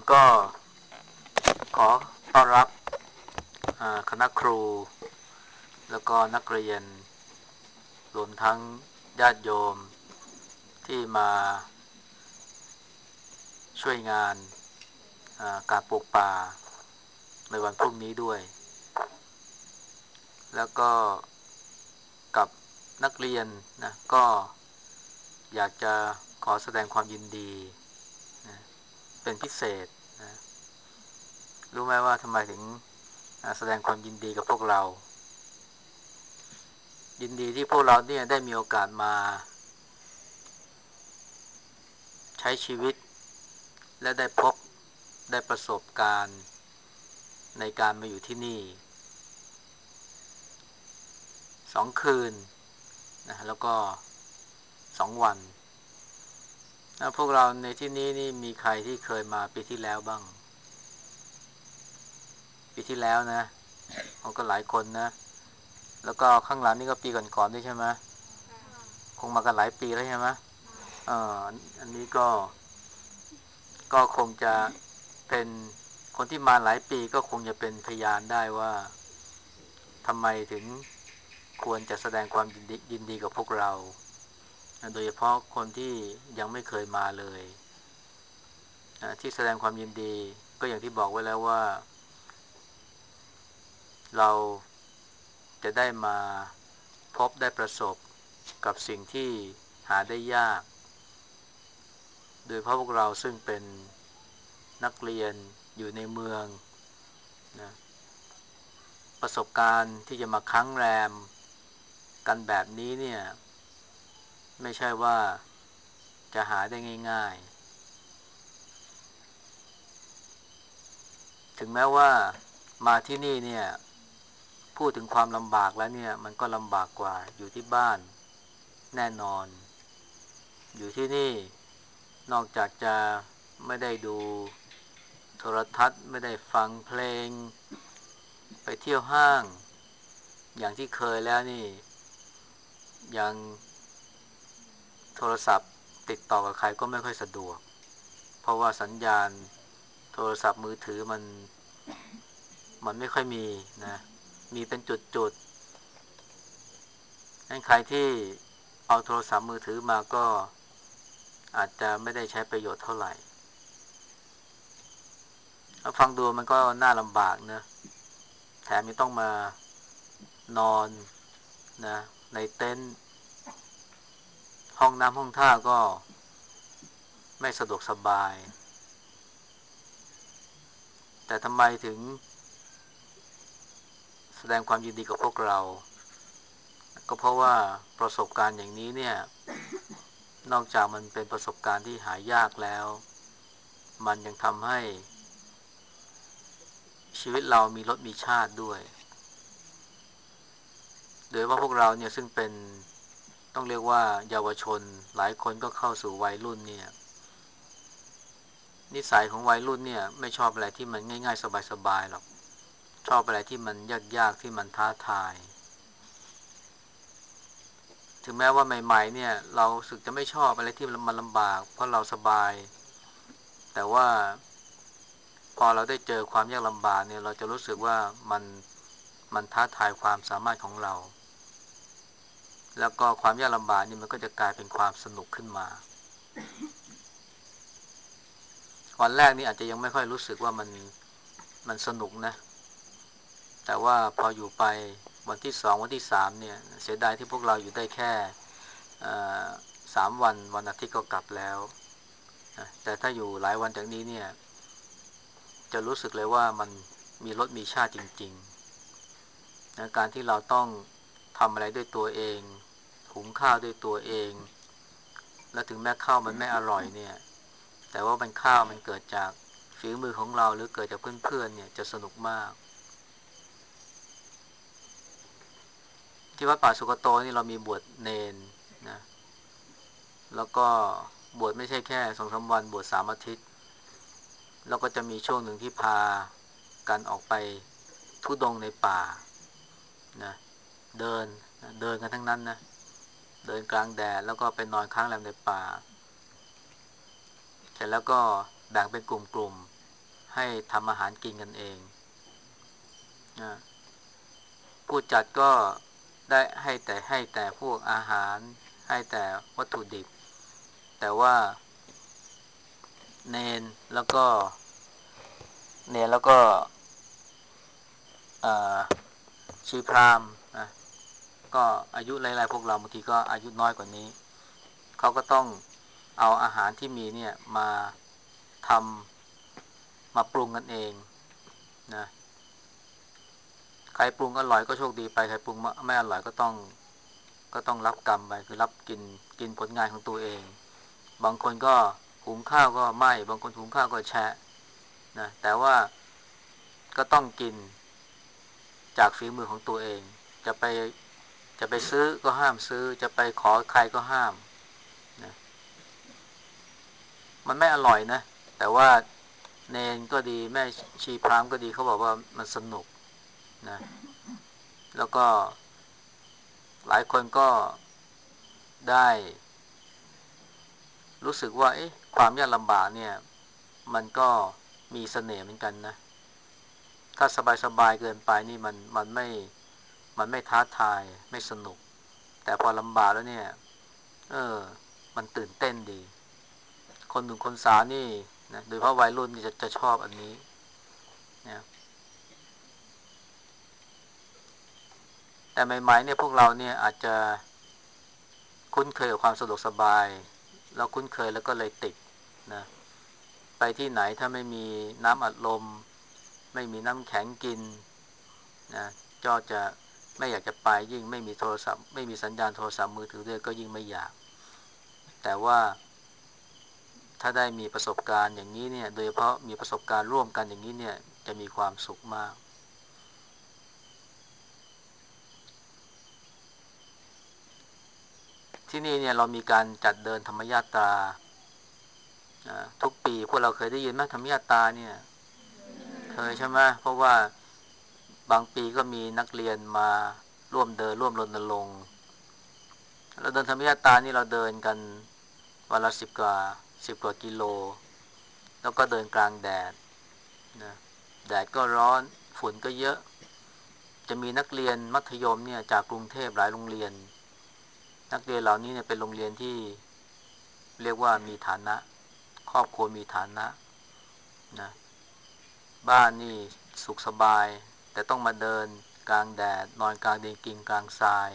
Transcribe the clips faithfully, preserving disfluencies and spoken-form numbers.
ก็ขอต้อนรับคณะครูแล้วก็นักเรียนรวมทั้งญาติโยมที่มาช่วยงานการปลูกป่าในวันพรุ่งนี้ด้วยแล้วก็กับนักเรียนนะก็อยากจะขอแสดงความยินดีนะเป็นพิเศษนะรู้ไหมว่าทำไมถึงแสดงความยินดีกับพวกเรายินดีที่พวกเราเนี่ยได้มีโอกาสมาใช้ชีวิตและได้พบได้ประสบการณ์ในการมาอยู่ที่นี่สองคืนนะแล้วก็สองวันนะพวกเราในที่นี้นี่มีใครที่เคยมาปีที่แล้วบ้างปีที่แล้วนะเขาก็หลายคนนะแล้วก็ข้างหลังนี่ก็ปีก่อนๆด้วยใช่ไหมคงมากันหลายปีแล้วใช่ไหมอ่าอันนี้ก็ก็คงจะเป็นคนที่มาหลายปีก็คงจะเป็นพยานได้ว่าทำไมถึงควรจะแสดงความยินดียินดีกับพวกเราโดยเฉพาะคนที่ยังไม่เคยมาเลยที่แสดงความยินดีก็อย่างที่บอกไว้แล้วว่าเราจะได้มาพบได้ประสบกับสิ่งที่หาได้ยากโดยเฉพาะพวกเราซึ่งเป็นนักเรียนอยู่ในเมืองนะประสบการณ์ที่จะมาค้างแรมกันแบบนี้เนี่ยไม่ใช่ว่าจะหาได้ง่ายๆถึงแม้ว่ามาที่นี่เนี่ยพูดถึงความลำบากแล้วเนี่ยมันก็ลำบากกว่าอยู่ที่บ้านแน่นอนอยู่ที่นี่นอกจากจะไม่ได้ดูโทรทัศน์ไม่ได้ฟังเพลงไปเที่ยวห้างอย่างที่เคยแล้วนี่ยังโทรศัพท์ติดต่อกับใครก็ไม่ค่อยสะดวกเพราะว่าสัญญาณโทรศัพท์มือถือมันมันไม่ค่อยมีนะมีเป็นจุดๆงั้นใครที่เอาโทรศัพท์มือถือมาก็อาจจะไม่ได้ใช้ประโยชน์เท่าไหร่ฟังดูมันก็น่าลำบากนะแถมยังต้องมานอนนะในเต็นท์ห้องน้ำห้องท่าก็ไม่สะดวกสบายแต่ทำไมถึงแสดงความยินดีกับพวกเราก็เพราะว่าประสบการณ์อย่างนี้เนี่ยนอกจากมันเป็นประสบการณ์ที่หายากแล้วมันยังทำให้ชีวิตเรามีรสมีชาติด้วยโดยว่าพวกเราเนี่ยซึ่งเป็นต้องเรียกว่าเยาวชนหลายคนก็เข้าสู่วัยรุ่นเนี่ยนิสัยของวัยรุ่นเนี่ยไม่ชอบอะไรที่มันง่ายๆสบายๆหรอกชอบอะไรที่มันยากๆที่มันท้าทายถึงแม้ว่าใหม่ๆเนี่ยเราสึกจะไม่ชอบอะไรที่มันลำบากเพราะเราสบายแต่ว่าพอเราได้เจอความยากลำบากเนี่ยเราจะรู้สึกว่ามันมันท้าทายความสามารถของเราแล้วก็ความยากลำบากนี่มันก็จะกลายเป็นความสนุกขึ้นมาวันแรกนี่อาจจะยังไม่ค่อยรู้สึกว่ามันมันสนุกนะแต่ว่าพออยู่ไปวันที่สองวันที่สามเนี่ยเสียดายที่พวกเราอยู่ได้แค่สามวันวันอาทิตย์ก็กลับแล้วแต่ถ้าอยู่หลายวันจากนี้เนี่ยจะรู้สึกเลยว่ามันมีรสมีชาติจริงๆนะการที่เราต้องทำอะไรด้วยตัวเองหุงข้าวด้วยตัวเองและถึงแม้ข้าวมันไม่อร่อยเนี่ยแต่ว่ามันข้าวมันเกิดจากฝีมือของเราหรือเกิดจากเพื่อนๆเนี่ยจะสนุกมากที่วัดป่าสุกโตนี่เรามีบวชเนนนะแล้วก็บวชไม่ใช่แค่สองสามวันบวชสามอาทิตย์แล้วก็จะมีช่วงหนึ่งที่พากันออกไปทุดงในป่านะเดินเดินกันทั้งนั้นนะเดินกลางแดดแล้วก็ไปนอนค้างแรมในป่าเสร็จแล้วก็แบ่งเป็นกลุ่มให้ทำอาหารกินกันเองนะผู้จัดก็ได้ให้แต่ให้แต่พวกอาหารให้แต่วัตถุดิบแต่ว่าเนนแล้วก็เนนแล้วก็ชีพราหมณ์นะก็อายุไล่ๆพวกเราบางทีก็อายุน้อยกว่านี้เขาก็ต้องเอาอาหารที่มีเนี่ยมาทำมาปรุงกันเองนะใครปรุงอร่อยก็โชคดีไปใครปรุงไม่อร่อยก็ต้องก็ต้องรับกรรมไปคือรับกินกินผลงานของตัวเองบางคนก็หุงข้าวก็ไหม้บางคนหุงข้าวก็แฉะนะแต่ว่าก็ต้องกินจากฝีมือของตัวเองจะไปจะไปซื้อก็ห้ามซื้อจะไปขอใครก็ห้ามนะมันไม่อร่อยนะแต่ว่าเนนก็ดีแม่ชีพราหมณ์ก็ดีเขาบอกว่ามันสนุกนะแล้วก็หลายคนก็ได้รู้สึกว่าเอ๊ะความยากลำบากเนี่ยมันก็มีเสน่ห์เหมือนกันนะถ้าสบายๆเกินไปนี่มันมันไม่มันไม่ท้าทายไม่สนุกแต่พอลำบากแล้วเนี่ยเออมันตื่นเต้นดีคนหนุ่มคนสาวนี่นะโดยเฉพาะวัยรุ่นนี่จะจะชอบอันนี้นะแต่ใหม่ๆเนี่ยพวกเราเนี่ยอาจจะคุ้นเคยกับความสะดวกสบายเราคุ้นเคยแล้วก็เลยติดนะไปที่ไหนถ้าไม่มีน้ำอัดลมไม่มีน้ำแข็งกินนะก็จะไม่อยากจะไปยิ่งไม่มีโทรศัพท์ไม่มีสัญญาณโทรศัพท์มือถือด้วยก็ยิ่งไม่อยากแต่ว่าถ้าได้มีประสบการณ์อย่างนี้เนี่ยโดยเฉพาะมีประสบการณ์ร่วมกันอย่างนี้เนี่ยจะมีความสุขมากที่นี่เนี่ยเรามีการจัดเดินธรรมญาตราทุกปีพวกเราเคยได้ยินไหมธรรมญาตราเนี่ยเคยใช่ไหมเพราะว่าบางปีก็มีนักเรียนมาร่วมเดินร่วมรณรงค์เราเดินธรรมญาตรานี่เราเดินกันวันละสิบกว่าสิบกว่ากิโลแล้วก็เดินกลางแดดนะแดดก็ร้อนฝุ่นก็เยอะจะมีนักเรียนมัธยมเนี่ยจากกรุงเทพหลายโรงเรียนนักเรียนเหล่านี้เนี่ยเป็นโรงเรียนที่เรียกว่ามีฐานะครอบครัวมีฐานะนะบ้านนี่สุขสบายแต่ต้องมาเดินกลางแดดนอนกลางเดนกินกลางทราย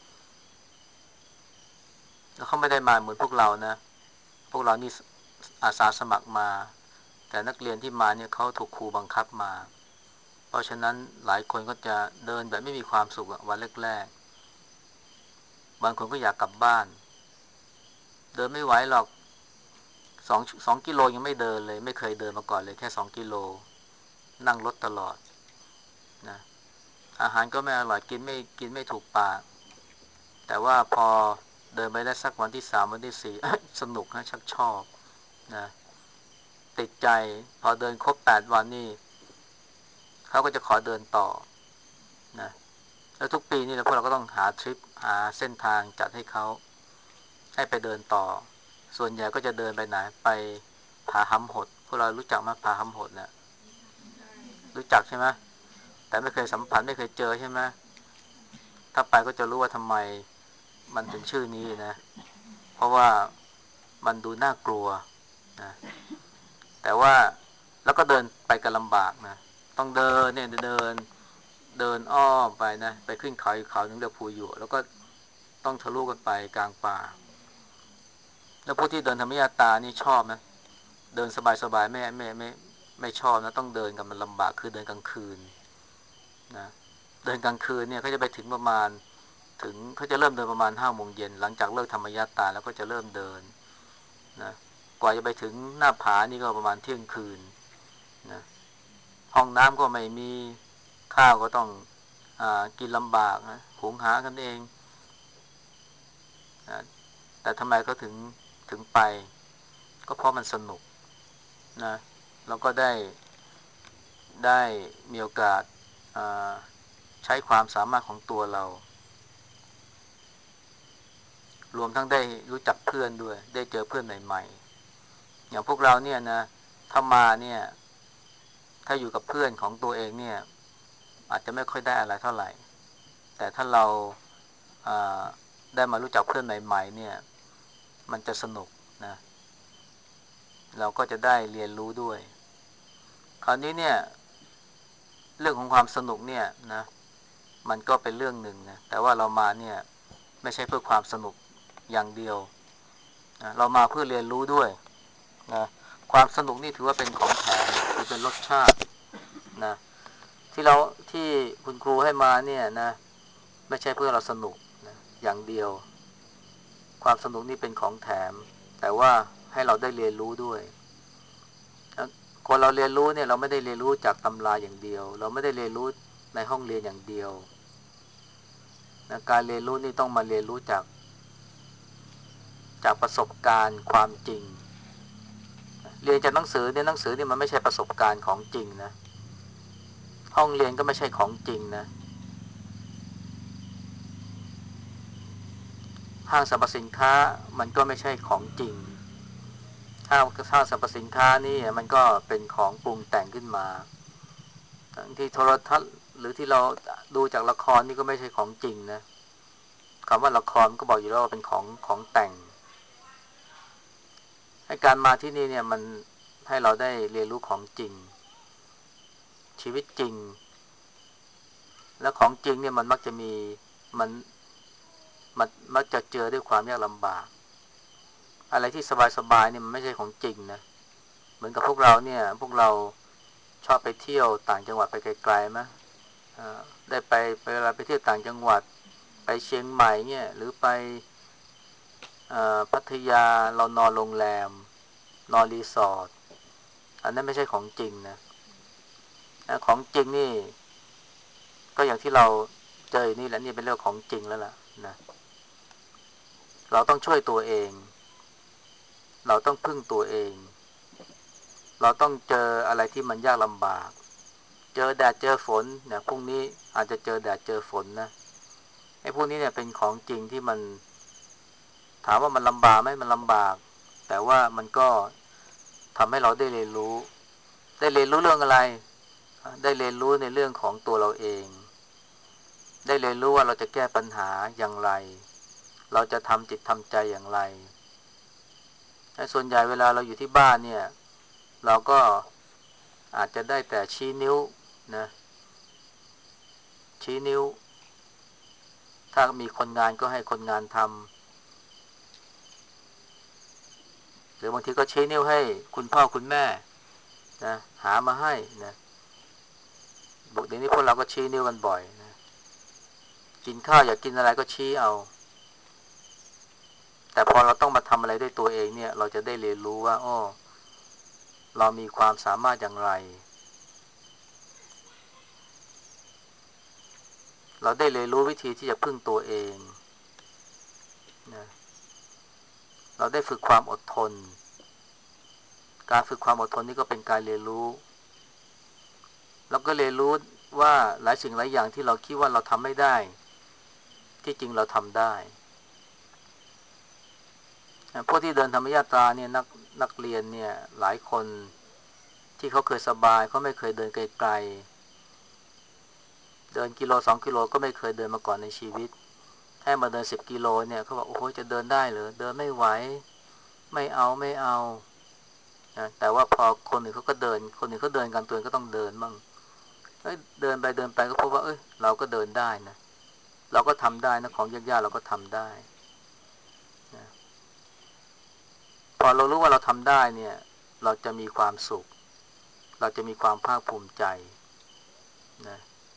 แล้วเขาไม่ได้มาเหมือนพวกเรานะพวกเรานี่อาสาสมัครมาแต่นักเรียนที่มาเนี่ยเขาถูกครูบังคับมาเพราะฉะนั้นหลายคนก็จะเดินแบบไม่มีความสุขวันแรกๆบางคนก็อยากกลับบ้านเดินไม่ไหวหรอกสองสองกิโลยังไม่เดินเลยไม่เคยเดินมาก่อนเลยแค่สองกิโลนั่งรถตลอดนะอาหารก็ไม่อร่อยกินไม่กินไม่ถูกปากแต่ว่าพอเดินไปได้สักวันที่สามวันที่สี่ สนุกนะชักชอบนะติดใจพอเดินครบแปดวันนี่เขาก็จะขอเดินต่อนะแล้วทุกปีนี่พวกเราก็ต้องหาทริปหาเส้นทางจัดให้เขาให้ไปเดินต่อส่วนใหญ่ก็จะเดินไปไหนไปผาห้ำหดพวกเรารู้จักไหมผาห้ำหดเนี่ยรู้จักใช่ไหมแต่ไม่เคยสัมผัสไม่เคยเจอใช่ไหมถ้าไปก็จะรู้ว่าทำไมมันถึงชื่อนี้นะเพราะว่ามันดูน่ากลัวนะแต่ว่าแล้วก็เดินไปกันลำบากนะต้องเดินเนี่ยเดินเดินอ้อมไปนะไปขึ้นเขาอีกเขาหนึ่งเรียกภูอยู่แล้วก็ต้องทะลุกันไปกลางป่าแล้วผู้ที่เดินธรรมยาตานี่ชอบนะเดินสบายๆไม่ไม่ไม่ไม่ชอบนะต้องเดินกันมันลำบากคือเดินกลางคืนนะเดินกลางคืนเนี่ยเขาจะไปถึงประมาณถึงเขาจะเริ่มเดินประมาณห้าโมงเย็นหลังจากเลิกธรรมยาตาแล้วก็จะเริ่มเดินนะกว่าจะไปถึงหน้าผานี่ก็ประมาณเที่ยงคืนนะห้องน้ำก็ไม่มีข้าวก็ต้องอ่ากินลำบากนะหุงหากันเองนะแต่ทำไมเขาถึงถึงไปก็เพราะมันสนุกนะแล้วก็ได้ได้มีโอกาสใช้ความสามารถของตัวเรารวมทั้งได้รู้จักเพื่อนด้วยได้เจอเพื่อนใหม่ๆอย่างพวกเราเนี่ยนะถ้ามาเนี่ยถ้าอยู่กับเพื่อนของตัวเองเนี่ยอาจจะไม่ค่อยได้อะไรเท่าไหร่แต่ถ้าเราได้มารู้จักเพื่อนใหม่ๆเนี่ยมันจะสนุกนะเราก็จะได้เรียนรู้ด้วยคราวนี้เนี่ยเรื่องของความสนุกเนี่ยนะมันก็เป็นเรื่องหนึ่งนะแต่ว่าเรามาเนี่ยไม่ใช่เพื่อความสนุกอย่างเดียวนะเรามาเพื่อเรียนรู้ด้วยนะความสนุกนี่ถือว่าเป็นของแถมหรือเป็นรสชาตินะที่เราที่คุณครูให้มาเนี่ยนะไม่ใช่เพื่อเราสนุกนะอย่างเดียวความสนุกนี่เป็นของแถมแต่ว่าให้เราได้เรียนรู้ด้วยคนเราเรียนรู้เนี่ยเราไม่ได้เรียนรู้จากตำราอย่างเดียวเราไม่ได้เรียนรู้ในห้องเรียนอย่างเดียวนะการเรียนรู้นี่ต้องมาเรียนรู้จากจากประสบการณ์ความจริงเรียนจากหนังสือเนี่ยหนังสือนี่มันไม่ใช่ประสบการณ์ของจริงนะห้องเรียนก็ไม่ใช่ของจริงนะห้างสรรพสินค้ามันก็ไม่ใช่ของจริงห้างห้างสรรพสินค้านี่มันก็เป็นของปรุงแต่งขึ้นมาทั้งที่โทรทัศน์หรือที่เราดูจากละครนี่ก็ไม่ใช่ของจริงนะคำว่าละครก็บอกอยู่แล้วว่าเป็นของของแต่งให้การมาที่นี่เนี่ยมันให้เราได้เรียนรู้ของจริงชีวิตจริงและของจริงเนี่ยมันมักจะมีมันมันมักจะเจอด้วยความยากลำบากอะไรที่สบายๆเนี่ยมันไม่ใช่ของจริงนะเหมือนกับพวกเราเนี่ยพวกเราชอบไปเที่ยวต่างจังหวัดไปไกลๆไหมได้ไปไปเวลาไปเที่ยวต่างจังหวัดไปเชียงใหม่เนี่ยหรือไปพัทยาเรานอนโรงแรมนอนรีสอร์ทอันนั้นไม่ใช่ของจริงนะของจริงนี่ก็อย่างที่เราเจอนี่แหละนี่เป็นเรื่องของจริงแล้วล่ะนะเราต้องช่วยตัวเองเราต้องพึ่งตัวเองเราต้องเจออะไรที่มันยากลำบากเจอแดดเจอฝนเนี่ยพรุ่งนี้อาจจะเจอแดดเจอฝนนะไอ้พวกนี้เนี่ยเป็นของจริงที่มันถามว่ามันลำบากไหมมันลำบากแต่ว่ามันก็ทำให้เราได้เรียนรู้ได้เรียนรู้เรื่องอะไรได้เรียนรู้ในเรื่องของตัวเราเองได้เรียนรู้ว่าเราจะแก้ปัญหาอย่างไรเราจะทำจิตทำใจอย่างไรและส่วนใหญ่เวลาเราอยู่ที่บ้านเนี่ยเราก็อาจจะได้แต่ชี้นิ้วนะชี้นิ้วถ้ามีคนงานก็ให้คนงานทำหรือบางทีก็ชี้นิ้วให้คุณพ่อคุณแม่นะหามาให้นะบอกเดี๋ยวนี้พวกเราก็ชี้นิ้วกันบ่อยนะกินข้าวอยากกินอะไรก็ชี้เอาแต่พอเราต้องมาทำอะไรด้วยตัวเองเนี่ยเราจะได้เรียนรู้ว่าอ้อเรามีความสามารถอย่างไรเราได้เรียนรู้วิธีที่จะพึ่งตัวเองนะเราได้ฝึกความอดทนการฝึกความอดทนนี่ก็เป็นการเรียนรู้เราก็เรียนรู้ว่าหลายสิ่งหลายอย่างที่เราคิดว่าเราทำไม่ได้ที่จริงเราทำได้พวกที่เดินธรรมยาตราเนี่ยนักนักเรียนเนี่ยหลายคนที่เขาเคยสบายเขาไม่เคยเดินไกลๆเดินกิโลสองกิโลก็ไม่เคยเดินมาก่อนในชีวิตให้มาเดินสิบกิโลเนี่ยเขาบอกโอ้โหจะเดินได้เหรอเดินไม่ไหวไม่เอาไม่เอานะแต่ว่าพอคนอื่นเขาก็เดินคนอื่นเขาเดินกันตัวเองก็ต้องเดินบ้างเอ้ยเดินไปเดินไปก็พบว่าเอ้ยเราก็เดินได้นะเราก็ทำได้นะของยากๆเราก็ทำได้นะพอเรารู้ว่าเราทำได้เนี่ยเราจะมีความสุขเราจะมีความภาคภูมิใจนะ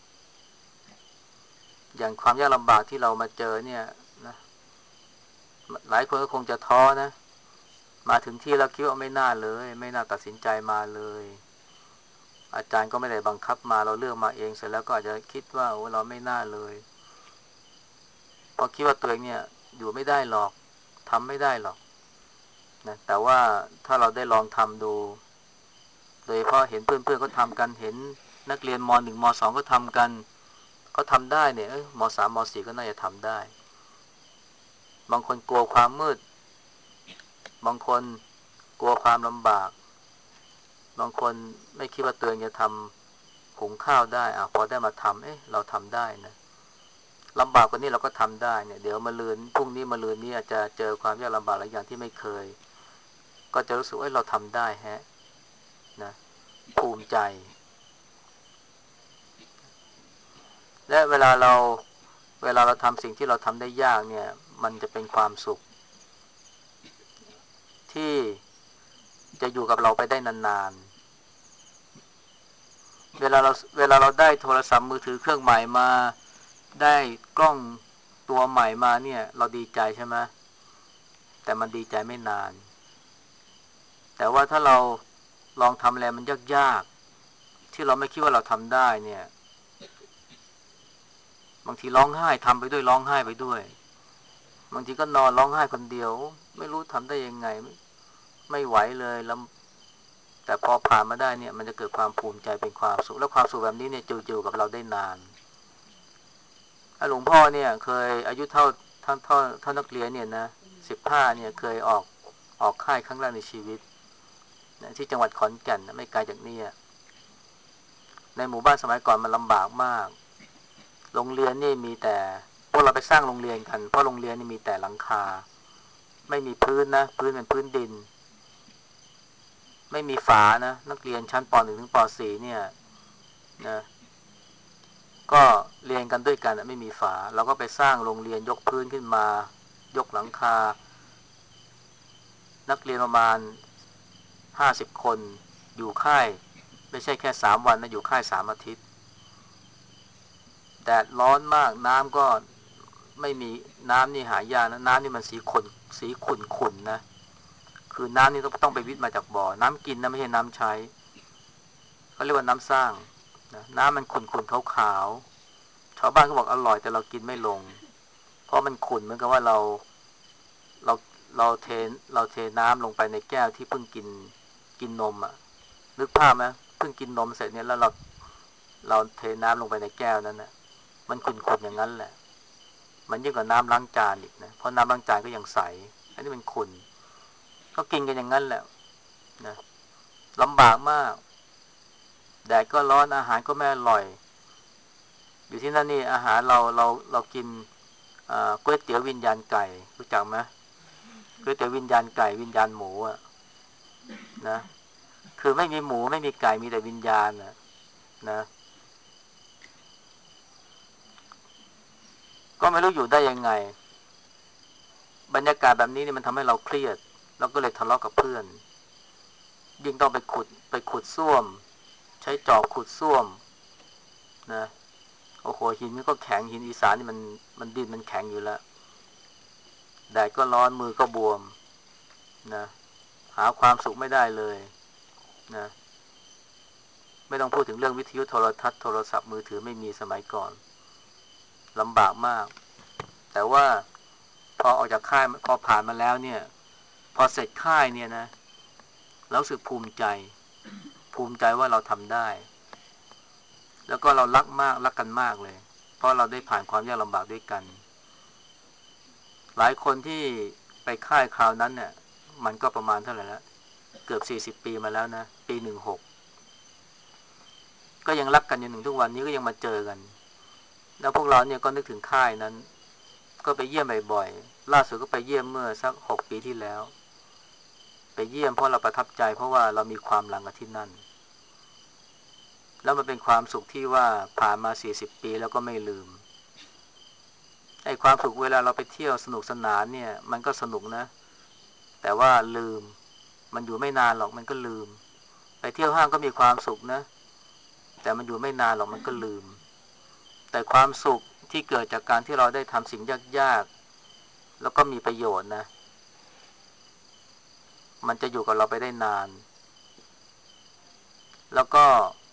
อย่างความยากลำบากที่เรามาเจอเนี่ยนะหลายคนก็คงจะท้อนะมาถึงที่แล้วคิดว่าไม่น่าเลยไม่น่าตัดสินใจมาเลยอาจารย์ก็ไม่ได้บังคับมาเราเลือกมาเองเสร็จแล้วก็อาจจะคิดว่าโอ้เราไม่น่าเลยเพราะคิดว่าตัวเองเนี่ยอยู่ไม่ได้หรอกทำไม่ได้หรอกนะแต่ว่าถ้าเราได้ลองทำดูโดยเฉพาะเห็นเพื่อนๆเขาทำกันเห็นนักเรียนมหนึ่งมสองก็ทำกันเขาทำได้เนี่ยมสามมสี่ก็น่าจะทำได้บางคนกลัวความมืดบางคนกลัวความลำบากบางคนไม่คิดว่าตัวเองจะทำหุงข้าวได้อ่ะพอได้มาทำเอ๊ะเราทำได้นะลำบากกว่านี้เราก็ทำได้เนี่ยเดี๋ยวมะรืนพรุ่งนี้มะรืนนี้อาจจะเจอความยากลำบากหลายอย่างที่ไม่เคยก็จะรู้สึกว่าเราทำได้แฮะนะภูมิใจและเวลาเราเวลาเราทำสิ่งที่เราทำได้ยากเนี่ยมันจะเป็นความสุขที่จะอยู่กับเราไปได้นานๆเวลาเราเวลาเราได้โทรศัพท์มือถือเครื่องใหม่มาได้กล้องตัวใหม่มาเนี่ยเราดีใจใช่ไหมแต่มันดีใจไม่นานแต่ว่าถ้าเราลองทำอะไรมันยากๆที่เราไม่คิดว่าเราทำได้เนี่ยบางทีร้องไห้ทำไปด้วยร้องไห้ไปด้วยบางทีก็นอนร้องไห้คนเดียวไม่รู้ทำได้ยังไงไม่ไม่ไหวเลยแล้วแต่พอผ่านมาได้เนี่ยมันจะเกิดความภูมิใจเป็นความสุขแล้วความสุขแบบนี้เนี่ยอยู่ๆกับเราได้นานหลวงพ่อเนี่ยเคยอายุเท่าท่านเท่าเท่านักเรียนเนี่ยนะสิบห้าเนี่ยเคยออกออกค่ายครั้งแรกในชีวิตนะที่จังหวัดขอนแก่นนะไม่ไกลจากนี่ในหมู่บ้านสมัยก่อนมันลำบากมากโรงเรียนนี่มีแต่พวกเราไปสร้างโรงเรียนกันเพราะโรงเรียนนี่มีแต่หลังคาไม่มีพื้นนะพื้นเป็นพื้นดินไม่มีฝานะนักเรียนชั้นป .หนึ่ง ถึงป .สี่ เนี่ยนะก็เรียนกันด้วยกันไม่มีฝาเราก็ไปสร้างโรงเรียนยกพื้นขึ้นมายกหลังคานักเรียนประมาณห้าสิบคนอยู่ค่ายไม่ใช่แค่สามวันนะอยู่ค่ายสามอาทิตย์แดดร้อนมากน้ำก็ไม่มีน้ำนี่หายากนะน้ำนี่มันสีขุ่นสีขุ่นขุ่นนะคือน้ำนี่ต้องต้องไปวิทย์มาจากบ่อน้ำกินนะไม่ใช่น้ำใช้เขาเรียกว่าน้ำสร้างนะน้ำมันขุ่นขุ่นขาวขาวชาวบ้านก็บอกอร่อยแต่เรากินไม่ลงเพราะมันขุ่นเหมือนกับว่าเราเราเราเทเราเทน้ำลงไปในแก้วที่เพิ่งกินกินนมอ่ะนึกภาพไหมเพิ่งกินนมเสร็จเนี่ยแล้วเราเราเทน้ำลงไปในแก้วนั้นนะมันขุ่นๆอย่างนั้นแหละมันยิ่งกว่าน้ำล้างจานอีกนะเพราะน้ำล้างจานก็ยังใสอันนี้มันขุ่นก็กินกันอย่างนั้นแหละนะลำบากมากแดดก็ร้อนอาหารก็ไม่อร่อยอยู่ที่นั่นนี่อาหารเราเราเรากินก๋วยเตี๋ยววิญญาณไก่รู้จักไหมก๋วยเตี๋ยววิญญาณไก่วิญญาณหมูอะนะคือไม่มีหมูไม่มีไก่มีแต่วิญญาณนะนะก็ไม่รู้อยู่ได้ยังไงบรรยากาศแบบนี้นี่มันทำให้เราเครียดเราก็เลยทะเลาะกับเพื่อนยิ่งต้องไปขุดไปขุดส้วมใช้จอบขุดส้วมนะโอ้โหหินมันก็แข็งหินอีสานนี่มันมันดินมันแข็งอยู่แล้วแดดก็ร้อนมือก็บวมนะหาความสุขไม่ได้เลยนะไม่ต้องพูดถึงเรื่องวิทยุโทรทัศน์โทรศัพท์มือถือไม่มีสมัยก่อนลำบากมากแต่ว่าพอออกจากค่ายพอผ่านมาแล้วเนี่ยพอเสร็จค่ายเนี่ยนะเราสึกภูมิใจภูมิใจว่าเราทำได้แล้วก็เรารักมากรักกันมากเลยเพราะเราได้ผ่านความยากลำบากด้วยกันหลายคนที่ไปค่ายคราวนั้นเนี่ยมันก็ประมาณเท่าไหร่แล้วเกือบสี่สิบปีมาแล้วนะปีหนึ่งหกก็ยังรักกันอยู่ถึงทุกวันนี้ก็ยังมาเจอกันแล้วพวกเราเนี่ยก็นึกถึงค่ายนั้นก็ไปเยี่ยมบ่อยๆล่าสุดก็ไปเยี่ยมเมื่อสักหกปีที่แล้วไปเยี่ยมเพราะเราประทับใจเพราะว่าเรามีความหลังกับที่นั่นแล้วมันเป็นความสุขที่ว่าผ่านมาสี่สิบปีแล้วก็ไม่ลืมไอ้ความสุขเวลาเราไปเที่ยวสนุกสนานเนี่ยมันก็สนุกนะแต่ว่าลืมมันอยู่ไม่นานหรอกมันก็ลืมไปเที่ยวห้างก็มีความสุขนะแต่มันอยู่ไม่นานหรอกมันก็ลืมแต่ความสุขที่เกิดจากการที่เราได้ทำสิ่งยากๆแล้วก็มีประโยชน์นะมันจะอยู่กับเราไปได้นานแล้วก็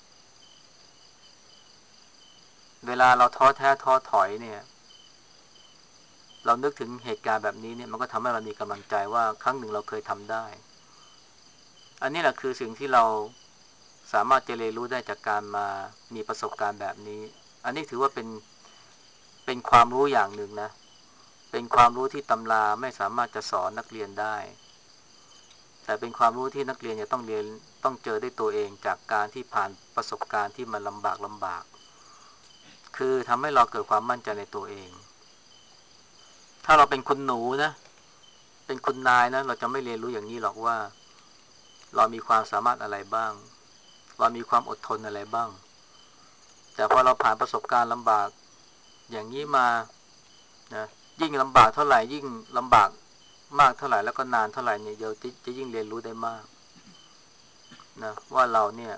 เวลาเราท้อแท้ท้อถอยเนี่ยเรานึกถึงเหตุการณ์แบบนี้เนี่ยมันก็ทำให้เรามีกำลังใจว่าครั้งหนึ่งเราเคยทำได้อันนี้แหละคือสิ่งที่เราสามารถจะเรียนรู้ได้จากการมามีประสบการณ์แบบนี้อันนี้ถือว่าเป็นเป็นความรู้อย่างหนึ่งนะเป็นความรู้ที่ตำราไม่สามารถจะสอนนักเรียนได้แต่เป็นความรู้ที่นักเรียนจะต้องเรียนต้องเจอด้วยตัวเองจากการที่ผ่านประสบการณ์ที่มันลำบากลำบากคือทำให้เราเกิดความมั่นใจในตัวเองถ้าเราเป็นคุณหนูนะเป็นคุณนายนะเราจะไม่เรียนรู้อย่างนี้หรอกว่าเรามีความสามารถอะไรบ้างเรามีความอดทนอะไรบ้างแต่พอเราผ่านประสบการณ์ลำบากอย่างนี้มานะยิ่งลำบากเท่าไหร่ยิ่งลำบากมากเท่าไหร่แล้วก็นานเท่าไหร่เนี่ยเราจะยิ่งเรียนรู้ได้มากนะว่าเราเนี่ย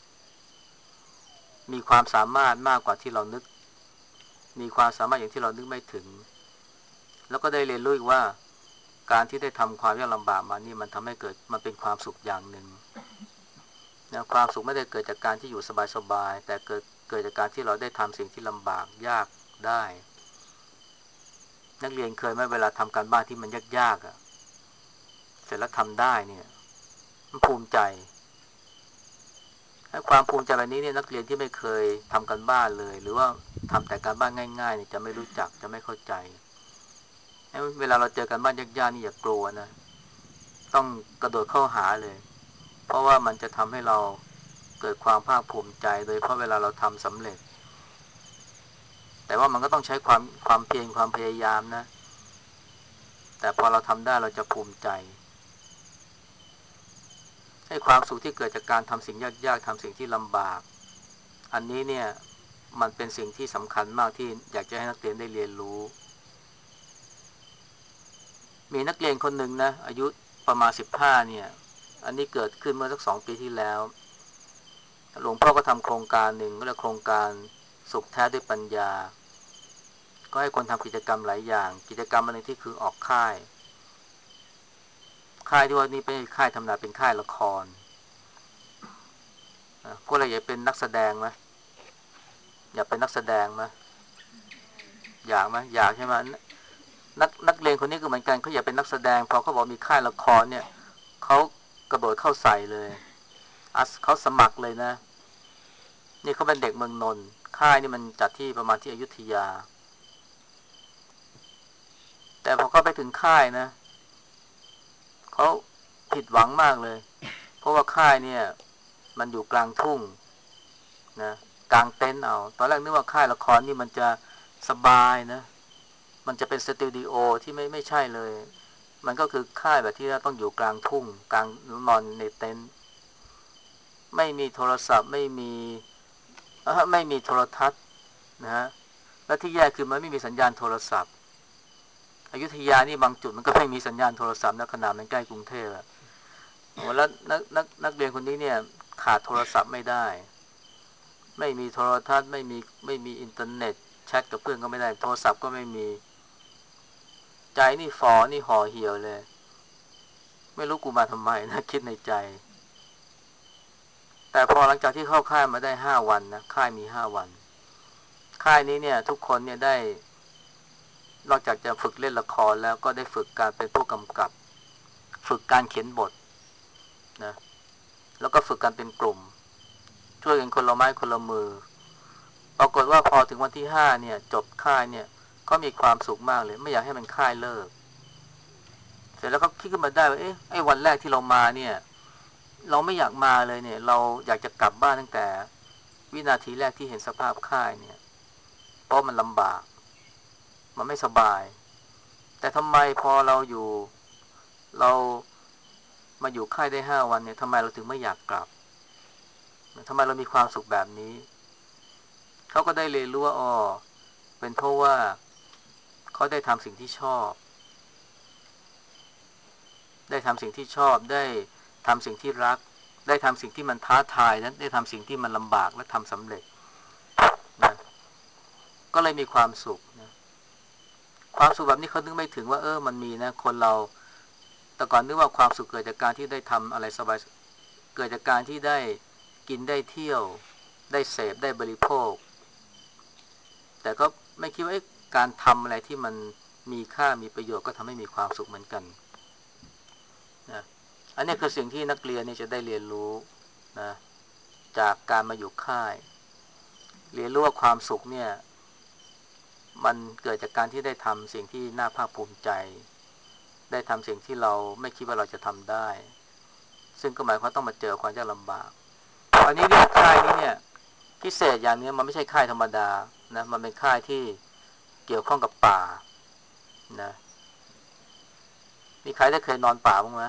มีความสามารถมากกว่าที่เรานึกมีความสามารถอย่างที่เรานึกไม่ถึงแล้วก็ได้เรียนรู้อีกว่าการที่ได้ทำความยากลำบากมานี่มันทำให้เกิดมันเป็นความสุขอย่างหนึ่งนะความสุขไม่ได้เกิดจากการที่อยู่สบายๆแต่เกิดเกิดจากการที่เราได้ทำสิ่งที่ลำบากยากได้นักเรียนเคยไหมเวลาทำการบ้านที่มันยากๆอ่ะเสร็จแล้วทำได้เนี่ยมันภูมิใจให้ความภูมิใจแบบนี้เนี่ยนักเรียนที่ไม่เคยทำการบ้านเลยหรือว่าทำแต่การบ้านง่ายๆเนี่ยจะไม่รู้จักจะไม่เข้าใจเวลาเราเจอการบ้านยากๆนี่อย่ากลัวนะต้องกระโดดเข้าหาเลยเพราะว่ามันจะทำให้เราเกิดความภาคภูมิใจโดยเพราะเวลาเราทำสำเร็จแต่ว่ามันก็ต้องใช้ความความเพียรความพยายามนะแต่พอเราทำได้เราจะภูมิใจให้ความสุขที่เกิดจากการทำสิ่งยากๆทำสิ่งที่ลำบากอันนี้เนี่ยมันเป็นสิ่งที่สำคัญมากที่อยากจะให้นักเรียนได้เรียนรู้มีนักเรียนคนหนึ่งนะอายุประมาณสิบห้าเนี่ยอันนี้เกิดขึ้นเมื่อสักสองปีที่แล้วหลวงพ่อก็ทำโครงการหนึ่งก็เรียกโครงการสุขแท้ด้วยปัญญาก็ให้คนทำกิจกรรมหลายอย่างกิจกรรมอันนึงที่คือออกค่ายค่ายที่ว่านี่เป็นค่ายทำนาเป็นค่ายละครพวกเราอยากเป็นนักแสดงไหมอยากเป็นนักแสดงไหมอยากไหมอยากใช่ไหมนักนักเรียนคนนี้ก็เหมือนกันเขาอยากเป็นนักแสดงพอเขาบอกมีค่ายละครเนี่ยเขากระโดดเข้าใส่เลยเขาสมัครเลยนะนี่เขาเป็นเด็กเมืองนนท์ค่ายนี่มันจัดที่ประมาณที่อยุธยาแต่พอเขาไปถึงค่ายนะเขาผิดหวังมากเลยเพราะว่าค่ายเนี่ยมันอยู่กลางทุ่งนะกลางเต็นท์เอาตอนแรกนึกว่าค่ายละครนี่มันจะสบายนะมันจะเป็นสตูดิโอที่ไม่ไม่ใช่เลยมันก็คือค่ายแบบที่เราต้องอยู่กลางทุ่งกลางนอนในเต็นท์ไม่มีโทรศัพท์ไม่มีไม่มีโทรทัศน์นะฮะและที่แย่คือมันไม่มีสัญญาณโทรศัพท์อยุธยานี่บางจุดมันก็ไม่มีสัญญาณโทรศัพท์นะขนาดมันใกล้กรุงเทพอะโอ้แล้วนักนักนักเรียนคนนี้เนี่ยขาดโทรศัพท์ไม่ได้ไม่มีโทรทัศน์ไม่มีไม่มีอินเทอร์เน็ตแชทกับเพื่อนก็ไม่ได้โทรศัพท์ก็ไม่มีใจนี่ฟอนี่ห่อเหี่ยวเลยไม่รู้กูมาทำไมนะคิดในใจแต่พอหลังจากที่เข้าค่ายมาได้ห้าวันนะค่ายมีห้าวันค่ายนี้เนี่ยทุกคนเนี่ยได้นอกจากจะฝึกเล่นละครแล้วก็ได้ฝึกการเป็นผู้กำกับฝึกการเขียนบทนะแล้วก็ฝึกกันเป็นกลุ่มช่วยกันคนละไม้คนละมือปรากฏว่าพอถึงวันที่ห้าเนี่ยจบค่ายเนี่ยก็มีความสุขมากเลยไม่อยากให้มันค่ายเลิกเสร็จแล้วก็คิดขึ้นมาได้ว่าเอ๊ะไอ้วันแรกที่เรามาเนี่ยเราไม่อยากมาเลยเนี่ยเราอยากจะกลับบ้านตั้งแต่วินาทีแรกที่เห็นสภาพค่ายเนี่ยเพราะมันลำบากมันไม่สบายแต่ทำไมพอเราอยู่เรามาอยู่ค่ายได้ห้าวันเนี่ยทำไมเราถึงไม่อยากกลับทำไมเรามีความสุขแบบนี้เขาก็ได้เรียนรู้ว่าอ๋อเป็นเพราะว่าเขาได้ทำสิ่งที่ชอบได้ทำสิ่งที่ชอบได้ทำสิ่งที่รักได้ทำสิ่งที่มันท้าทายและได้ทำสิ่งที่มันลำบากและทำสำเร็จนะก็เลยมีความสุขนะความสุขแบบนี้เขานึกไม่ถึงว่าเออมันมีนะคนเราแต่ก่อนนึกว่าความสุขเกิดจากการที่ได้ทำอะไรสบายเกิดจากการที่ได้กินได้เที่ยวได้เสพได้บริโภคแต่ก็ไม่คิดว่าการทำอะไรที่มันมีค่ามีประโยชน์ก็ทำให้มีความสุขเหมือนกันนะอันนี้คือสิ่งที่นักเรียนนี่จะได้เรียนรู้นะจากการมาอยู่ค่ายเรียนรู้ว่าความสุขเนี่ยมันเกิดจากการที่ได้ทำสิ่งที่น่าภาคภูมิใจได้ทำสิ่งที่เราไม่คิดว่าเราจะทำได้ซึ่งก็หมายความต้องมาเจอความยากลำบากอันนี้เนี่ยค่ายนี้เนี่ยพิเศษอย่างนี้มันไม่ใช่ค่ายธรรมดานะมันเป็นค่ายที่เกี่ยวข้องกับป่านะมีใครได้เคยนอนป่าบ้างไหม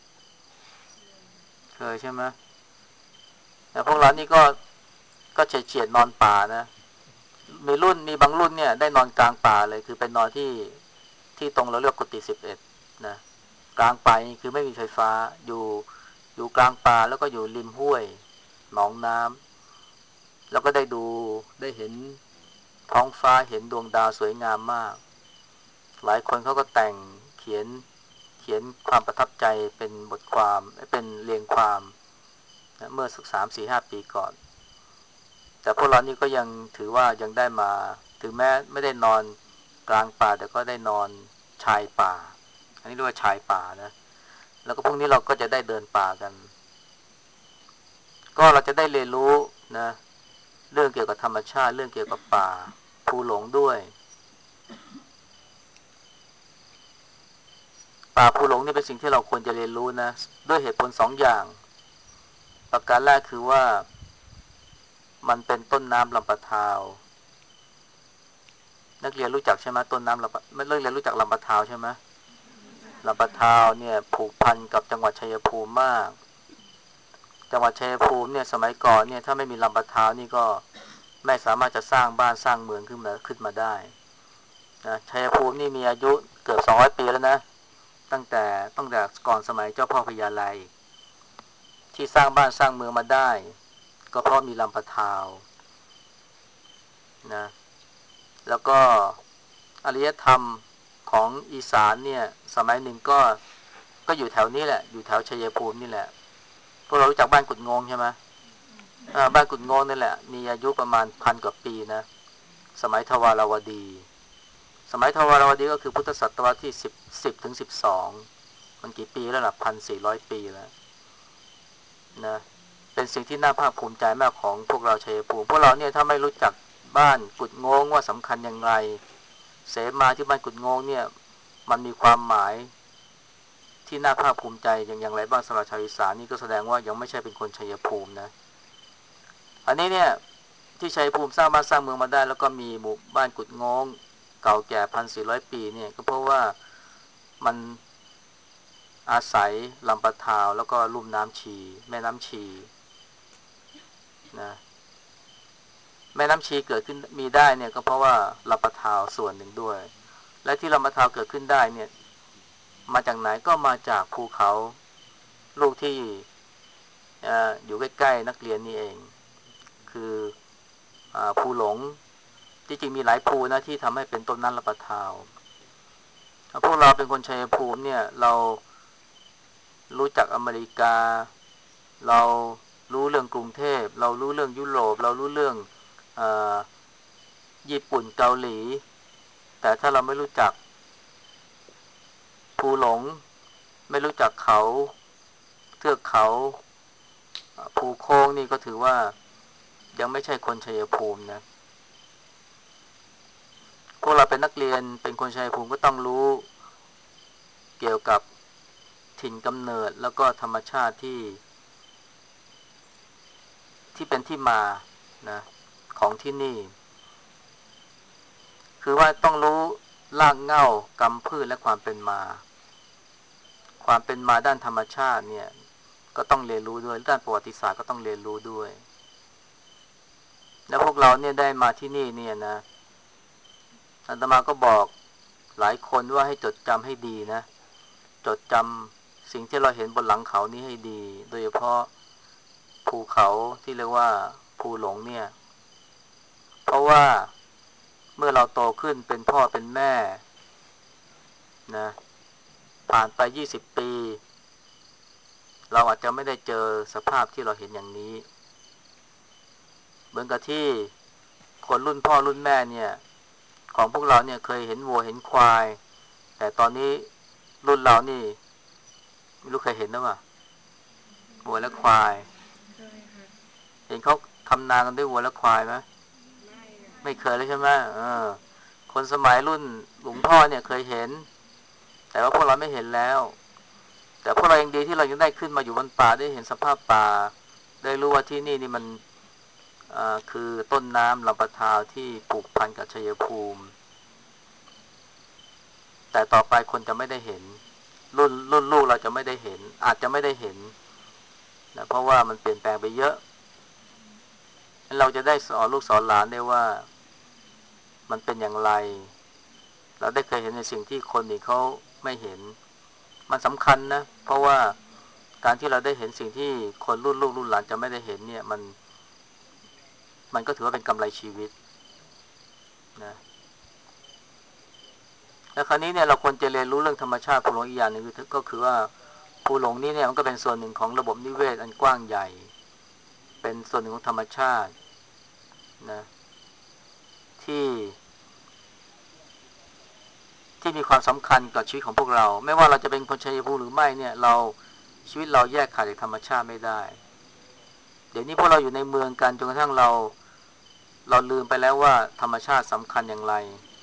เคยใช่ไหมแต่พวกเรานี่ก็ก็เฉียดเฉียดนอนป่านะมีรุ่นมีบางรุ่นเนี่ยได้นอนกลางป่าเลยคือเป็นนอนที่ที่ตรงเราเรียกกุฏิสิบเอ็ดนะกลางป่านี่คือไม่มีไฟฟ้าอยู่อยู่กลางป่าแล้วก็อยู่ริมห้วยหนองน้ำแล้วก็ได้ดูได้เห็นท้องฟ้าเห็นดวงดาวสวยงามมากหลายคนเขาก็แต่งเขียนเขียนความประทับใจเป็นบทความเป็นเรียงความนะเมื่อสักสามสี่ห้าปีก่อนแต่พวกเรานี่ก็ยังถือว่ายังได้มาถึงแม้ไม่ได้นอนกลางป่าแต่ก็ได้นอนชายป่าอันนี้เรียกว่าชายป่านะแล้วก็พรุ่งนี้เราก็จะได้เดินป่ากันก็เราจะได้เรียนรู้นะเรื่องเกี่ยวกับธรรมชาติเรื่องเกี่ยวกับป่าภูหลงด้วยป่าภูหลงนี่เป็นสิ่งที่เราควรจะเรียนรู้นะด้วยเหตุผลสองอย่างประการแรกคือว่ามันเป็นต้นน้ำลำปะทาวนักเรียนรู้จักใช่ไหมต้นน้ำลำปะไม่เลิกเรียนรู้จักลำปะทาวใช่ไหมลำปะทาวเนี่ยผูกพันกับจังหวัดชัยภูมิมากจังหวัดชัยภูมิเนี่ยสมัยก่อนเนี่ยถ้าไม่มีลำปะทาวนี่ก็ไม่สามารถจะสร้างบ้านสร้างเมืองขึ้นมาขึ้นมาได้นะชัยภูมินี่มีอายุเกือบสองร้อยปีแล้วนะตั้งแต่ตั้งแต่ก่อนสมัยเจ้าพ่อพญาไลที่สร้างบ้านสร้างเมืองมาได้ก็เพราะมีลำปะทาวนะแล้วก็อารยธรรมของอีสานเนี่ยสมัยหนึ่งก็ก็อยู่แถวนี้แหละอยู่แถวชัยภูมินี่แหละพวกเรารู้จักบ้านกุดงงใช่ไหมบ้านกุดงงนี่แหละมีอายุประมาณพันกว่าปีนะสมัยทวารวดีสมัยทวารวดีก็คือพุทธศตวรรษที่สิบสิบถึงสิบสองมันกี่ปีแล้วล่ะพันสี่ร้อยปีแล้วนะเป็นสิ่งที่น่าภาคภูมิใจมากของพวกเราชัยภูมิพวกเราเนี่ยถ้าไม่รู้จักบ้านกุดงงว่าสำคัญอย่างไรเสมาที่บ้านกุดงงเนี่ยมันมีความหมายที่น่าภาคภูมิใจอย่างอย่างไรบ้างสำหรับชาวอีสานนี่ก็แสดงว่ายังไม่ใช่เป็นคนชัยภูมินะอันนี้เนี่ยที่ชัยภูมิสร้างบ้านสร้างเมืองมาได้แล้วก็มีหมู่บ้านกุดงงเก่าแก่พันสี่ร้อยปีเนี่ยก็เพราะว่ามันอาศัยลำปะทาวแล้วก็ลุ่มน้ำชีแม่น้ำชีนะแม่น้ำชีเกิดขึ้นมีได้เนี่ยก็เพราะว่าลำปะทาวส่วนหนึ่งด้วยและที่ลำปะทาวเกิดขึ้นได้เนี่ยมาจากไหนก็มาจากภูเขาลูกที่ออยู่ใกล้ๆนักเรียนนี่เองคืออภูหลงที่จริงมีหลายภูนะที่ทำให้เป็นต้นน้ำลำปะทาวพวกเราเป็นคนชัยภูมิเนี่ยเรารู้จักอเมริกาเรารู้เรื่องกรุงเทพเรารู้เรื่องยุโรปเรารู้เรื่องอญี่ปุ่นเกาหลีแต่ถ้าเราไม่รู้จักภูหลงไม่รู้จักเขาเทือกเขาภูโค้งนี่ก็ถือว่ายังไม่ใช่คนชัยภูมินะพวกเราเป็นนักเรียนเป็นคนชัยภูมิก็ต้องรู้เกี่ยวกับถิ่นกำเนิดแล้วก็ธรรมชาติที่ที่เป็นที่มานะของที่นี่คือว่าต้องรู้รากเหง้ากำพืชและความเป็นมาความเป็นมาด้านธรรมชาติเนี่ยก็ต้องเรียนรู้ด้วยด้านประวัติศาสตร์ก็ต้องเรียนรู้ด้วยแล้วพวกเราเนี่ยได้มาที่นี่เนี่ยนะอาตมาก็บอกหลายคนว่าให้จดจำให้ดีนะจดจำสิ่งที่เราเห็นบนหลังเขานี้ให้ดีโดยเฉพาะภูเขาที่เรียกว่าภูหลงเนี่ยเพราะว่าเมื่อเราโตขึ้นเป็นพ่อเป็นแม่นะผ่านไปยี่สิบปีเราอาจจะไม่ได้เจอสภาพที่เราเห็นอย่างนี้เหมือนกับที่คนรุ่นพ่อรุ่นแม่เนี่ยของพวกเราเนี่ยเคยเห็นวัวเห็นควายแต่ตอนนี้รุ่นเรานี่ไม่รู้เคยเห็นหรือเปล่าวัวและควายเห็นเขาทำนากันด้วยวัวและควายไหมไม่เคยเลยใช่ไหมเออคนสมัยรุ่นหลวงพ่อเนี่ยเคยเห็นแต่ว่าพวกเราไม่เห็นแล้วแต่พวกเรายังดีที่เรายังได้ขึ้นมาอยู่บนป่าได้เห็นสภาพป่าได้รู้ว่าที่นี่นี่มันคือต้นน้ำลำปะทาวที่ผูกพันกับชัยภูมิแต่ต่อไปคนจะไม่ได้เห็นรุ่นรุ่นลูกเราจะไม่ได้เห็นอาจจะไม่ได้เห็นนะเพราะว่ามันเปลี่ยนแปลงไปเยอะเราจะได้สอนลูกสอนหลานได้ว่ามันเป็นอย่างไรเราได้เคยเห็นในสิ่งที่คนอื่นเขาไม่เห็นมันสำคัญนะเพราะว่าการที่เราได้เห็นสิ่งที่คนรุ่นลูกรุ่นหลานจะไม่ได้เห็นเนี่ยมันมันก็ถือว่าเป็นกำไรชีวิตนะแล้วคราวนี้เนี่ยเราควรจะเรียนรู้เรื่องธรรมชาติภูหลงอีกอย่างหนึ่งคือก็คือว่าภูหลงนี้เนี่ยมันก็เป็นส่วนหนึ่งของระบบนิเวศอันกว้างใหญ่เป็นส่วนหนึ่งของธรรมชาตินะที่ที่มีความสำคัญกับชีวิตของพวกเราไม่ว่าเราจะเป็นคนชัยภูมิหรือไม่เนี่ยเราชีวิตเราแยกขาดจากธรรมชาติไม่ได้เดี๋ยวนี้พวกเราอยู่ในเมืองกันจนกระทั่งเราเราลืมไปแล้วว่าธรรมชาติสำคัญอย่างไร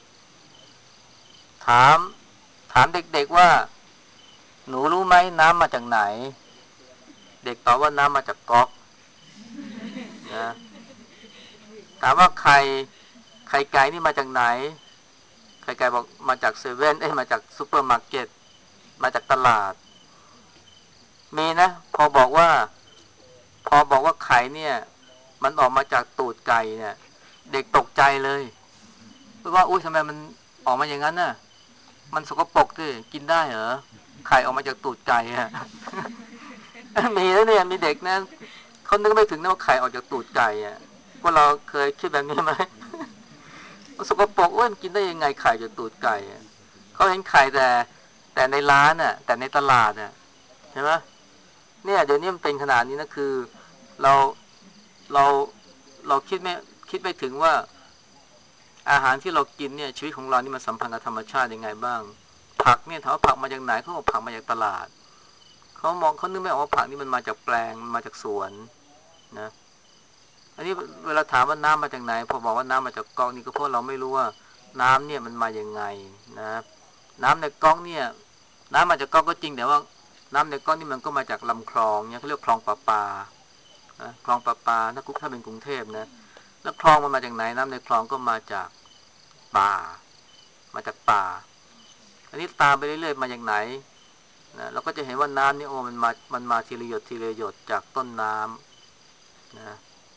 ถามถามเด็กๆว่าหนูรู้ไหมน้ำมาจากไหนเด็กตอบว่าน้ำมาจากก๊อกนะถามว่าไข่ไข่ไก่นี่มาจากไหนไข่ไก่บอกมาจากเซเว่นเอ้ยมาจากซูเปอร์มาร์เก็ตมาจากตลาดมีนะพอบอกว่าพอบอกว่าไข่เนี่ยมันออกมาจากตูดไก่เนี่ยเด็กตกใจเลยเพราะว่าอุ้ยทำไมมันออกมาอย่างนั้นน่ะมันสกปรกดิกินได้เหรอไข่ออกมาจากตูดไก่ฮะ มีแล้วเนี่ยมีเด็กนะเขานึกไม่ถึงนะว่าไข่ออกจากตูดไก่อ่ะพวกเราเคยคิดแบบนี้ไหมมันสกปรกว่ามันกินได้ยังไงไข่จากตูดไก่เขาเห็นไข่แต่แต่ในร้านน่ะแต่ในตลาดน่ะใช่ไหมเนี่ยเดี๋ยวนี้มันเป็นขนาดนี้นะคือเราเราเราคิดไม่คิดไม่ถึงว่าอาหารที่เรากินเนี่ยชีวิตของเรานี่มันสัมพันธ์กับธรรมชาติยังไงบ้างผักเนี่ยถามว่าผักมาจากไหนเขาบอกผักมาจากตลาดเขามองเขานึกไม่ออกว่าผักนี่มันมาจากแปลงมาจากสวนนะอันนี้เวลาถามว่าน้ำมาจากไหนพอบอกว่าน้ำมาจากก๊อกนี่ก็เพราะเราไม่รู้ว่าน้ำเนี่ยมันมาอย่างไงนะน้ำในก๊อกเนี่ยน้ำมาจากก๊อกก็จริงแต่ว่าน้ำในก๊อกนี่มันก็มาจากลำคลองเนี่ยเขาเรียกคลองประปาคลองประปาถ้าคุกถ้าเป็นกรุงเทพนะแล้วคลองมันมาจากไหนน้ำในคลองก็มาจากป่ามาจากป่าอันนี้ตามไปเรื่อยๆมาจากไหนนะเราก็จะเห็นว่าน้ำนี่โอ้มันมามันมาทีละหยดทีละหยดจากต้นน้ำนะ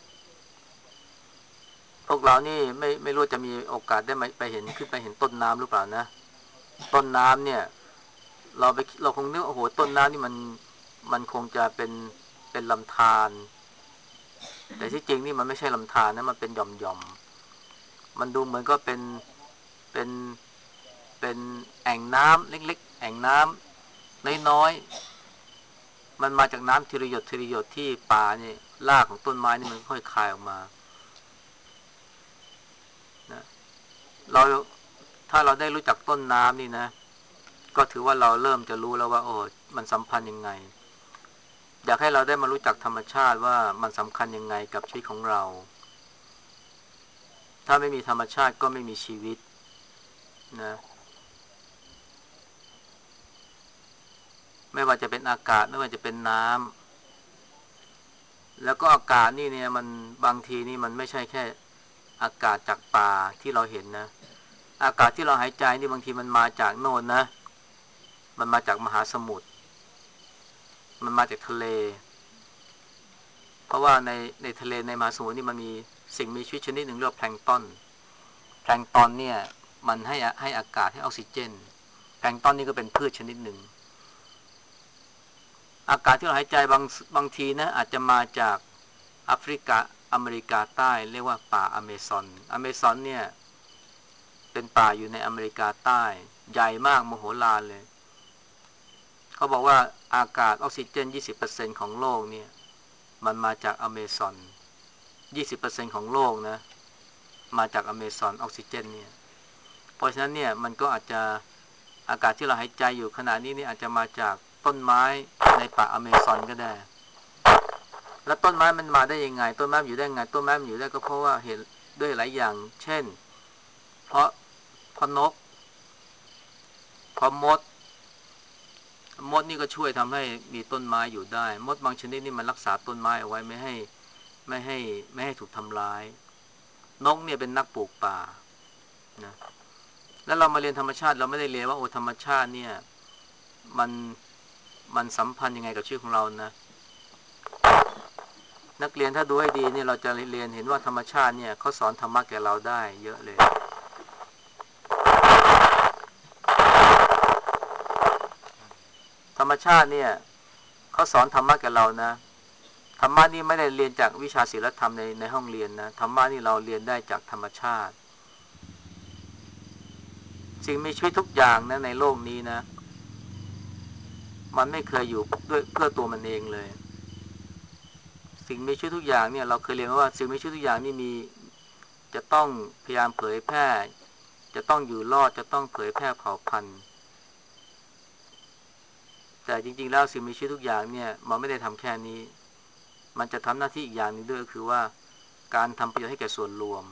พวกเรานี่ไม่ไม่รู้จะมีโอกาสได้ไปเห็นขึ้นไปเห็นต้นน้ำหรือเปล่านะต้นน้ำเนี่ยเราไปเราคงนึกโอ้โหต้นน้ำนี่มันมันคงจะเป็นเป็นลำธารแต่ที่จริงนี่มันไม่ใช่ลำธารนะมันเป็นหย่อมหย่อมมันดูเหมือนก็เป็นเป็นเป็นแอ่งน้ำเล็กๆแอ่งน้ำน้อยๆมันมาจากน้ำทีละหยดทีละหยดที่ป่านี่รากของต้นไม้นี่มันค่อยคายออกมานะเราถ้าเราได้รู้จักต้นน้ำนี่นะก็ถือว่าเราเริ่มจะรู้แล้วว่าโอ้มันสัมพันธ์ยังไงอยากให้เราได้มารู้จักธรรมชาติว่ามันสำคัญยังไงกับชีวิตของเราถ้าไม่มีธรรมชาติก็ไม่มีชีวิตนะไม่ว่าจะเป็นอากาศไม่ว่าจะเป็นน้ำแล้วก็อากาศนี่เนี่ยมันบางทีนี่มันไม่ใช่แค่อากาศจากป่าที่เราเห็นนะอากาศที่เราหายใจนี่บางทีมันมาจากโน่นนะมันมาจากมหาสมุทรมันมาจากทะเลเพราะว่าในในทะเลในมหาสมุทรนี่มันมีสิ่งมีชีวิตชนิดหนึ่งเรียกว่าแพลงก์ตอนแพลงก์ตอนเนี่ยมันให้ให้อากาศให้ออกซิเจนแพลงก์ตอนนี่ก็เป็นพืชชนิดหนึ่งอากาศที่เราหายใจบางบางทีนะอาจจะมาจากแอฟริกาอเมริกาใต้เรียกว่าป่าอเมซอนอเมซอนเนี่ยเป็นป่าอยู่ในอเมริกาใต้ใหญ่มากมโหฬารเลยเขาบอกว่าอากาศออกซิเจน ยี่สิบเปอร์เซ็นต์ ของโลกเนี่ยมันมาจากอเมซอน ยี่สิบเปอร์เซ็นต์ ของโลกนะมาจากอเมซอนออกซิเจนเนี่ยเพราะฉะนั้นเนี่ยมันก็อาจจะอากาศที่เราหายใจอยู่ขณะนี้นี่อาจจะมาจากต้นไม้ในป่าอเมซอนก็ได้แล้วต้นไม้มันมาได้ยังไงต้นไม้อยู่ได้ไงต้นไม้มันอยู่ได้ก็เพราะว่าเห็นด้วยหลายอย่างเช่นเพราะเพราะนกเพราะมดมดนี่ก็ช่วยทำให้มีต้นไม้อยู่ได้มดบางชนิดนี่มันรักษาต้นไม้เอาไว้ไม่ให้ไม่ให้ไม่ให้ถูกทำร้ายนกเนี่ยเป็นนักปลูกป่านะแล้วเรามาเรียนธรรมชาติเราไม่ได้เรียนว่าโอ้ธรรมชาติเนี่ยมันมันสัมพันธ์ยังไงกับชีวิตของเรานะนักเรียนถ้าดูให้ดีเนี่ยเราจะเรียนเห็นว่าธรรมชาติเนี่ยเขาสอนธรรมะแก่เราได้เยอะเลยธรรมชาติเนี่ยเขาสอนธรรมะแก่เรานะธรรมะนี่ไม่ได้เรียนจากวิชาศิลธรรมในในห้องเรียนนะธรรมะนี่เราเรียนได้จากธรรมชาติสิ่งมีชีวิตทุกอย่างนะในโลกนี้นะมันไม่เคยอยู่ด้วยเพื่อตัวมันเองเลยสิ่งมีชีวิตทุกอย่างเนี่ยเราเคยเรียนว่าสิ่งมีชีวิตทุกอย่างนี่มีจะต้องพยายามเผยแพร่จะต้องอยู่รอดจะต้องเผยแพร่เผ่าพันธุ์แต่จริงๆแล้วสิ่งมีชีวิตทุกอย่างเนี่ยมันไม่ได้ทำแค่นี้มันจะทำหน้าที่อีกอย่างนึงด้วยก็คือว่าการทำประโยชน์ให้แก่ส่วนรวม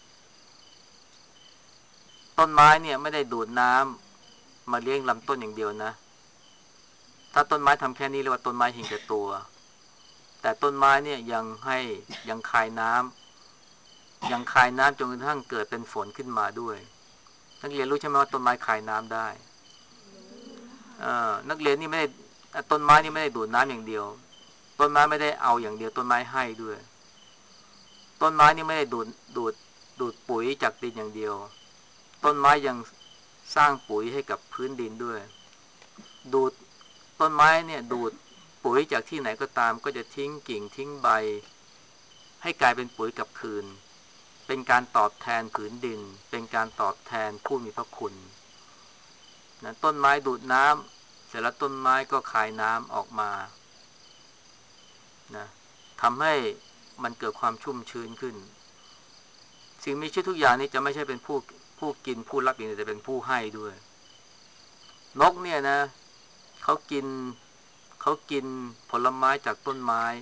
ต้นไม้เนี่ยไม่ได้ดูดน้ำมาเลี้ยงลำต้นอย่างเดียวนะถ้าต้นไม้ทำแค่นี้เรียกว่าต้นไม้เห็นแก่ตัวแต่ต้นไม้เนี่ยยังให้ยังคายน้ำยังคายน้ำจนกระทั่งเกิดเป็นฝนขึ้นมาด้วยนักเรียนรู้ใช่ไหมว่าต้นไม้คายน้ำได้เอ่อนักเรียนนี่ไม่ได้ต้นไม้นี่ไม่ได้ดูดน้ำอย่างเดียวต้นไม้ไม่ได้เอาอย่างเดียวต้นไม้ให้ด้วยต้นไม้นี่ไม่ได้ดูดดูดดูดปุ๋ยจากดินอย่างเดียวต้นไม้ยังสร้างปุ๋ยให้กับพื้นดินด้วยดูดต้นไม้เนี่ยดูดปุ๋ยจากที่ไหนก็ตามก็จะทิ้งกิ่งทิ้งใบให้กลายเป็นปุ๋ยกลับคืนเป็นการตอบแทนผืนดินเป็นการตอบแทนผู้มีพระคุณนะต้นไม้ดูดน้ำเสร็จแล้วต้นไม้ก็คายน้ำออกมานะทำให้มันเกิดความชุ่มชื้นขึ้นสิ่งมีชีวิตทุกอย่างนี้จะไม่ใช่เป็นผู้ผู้กินผู้รับอย่างเดียวแต่เป็นผู้ให้ด้วยนกเนี่ยนะเขากินเขากินผลไม้จากต้นไม้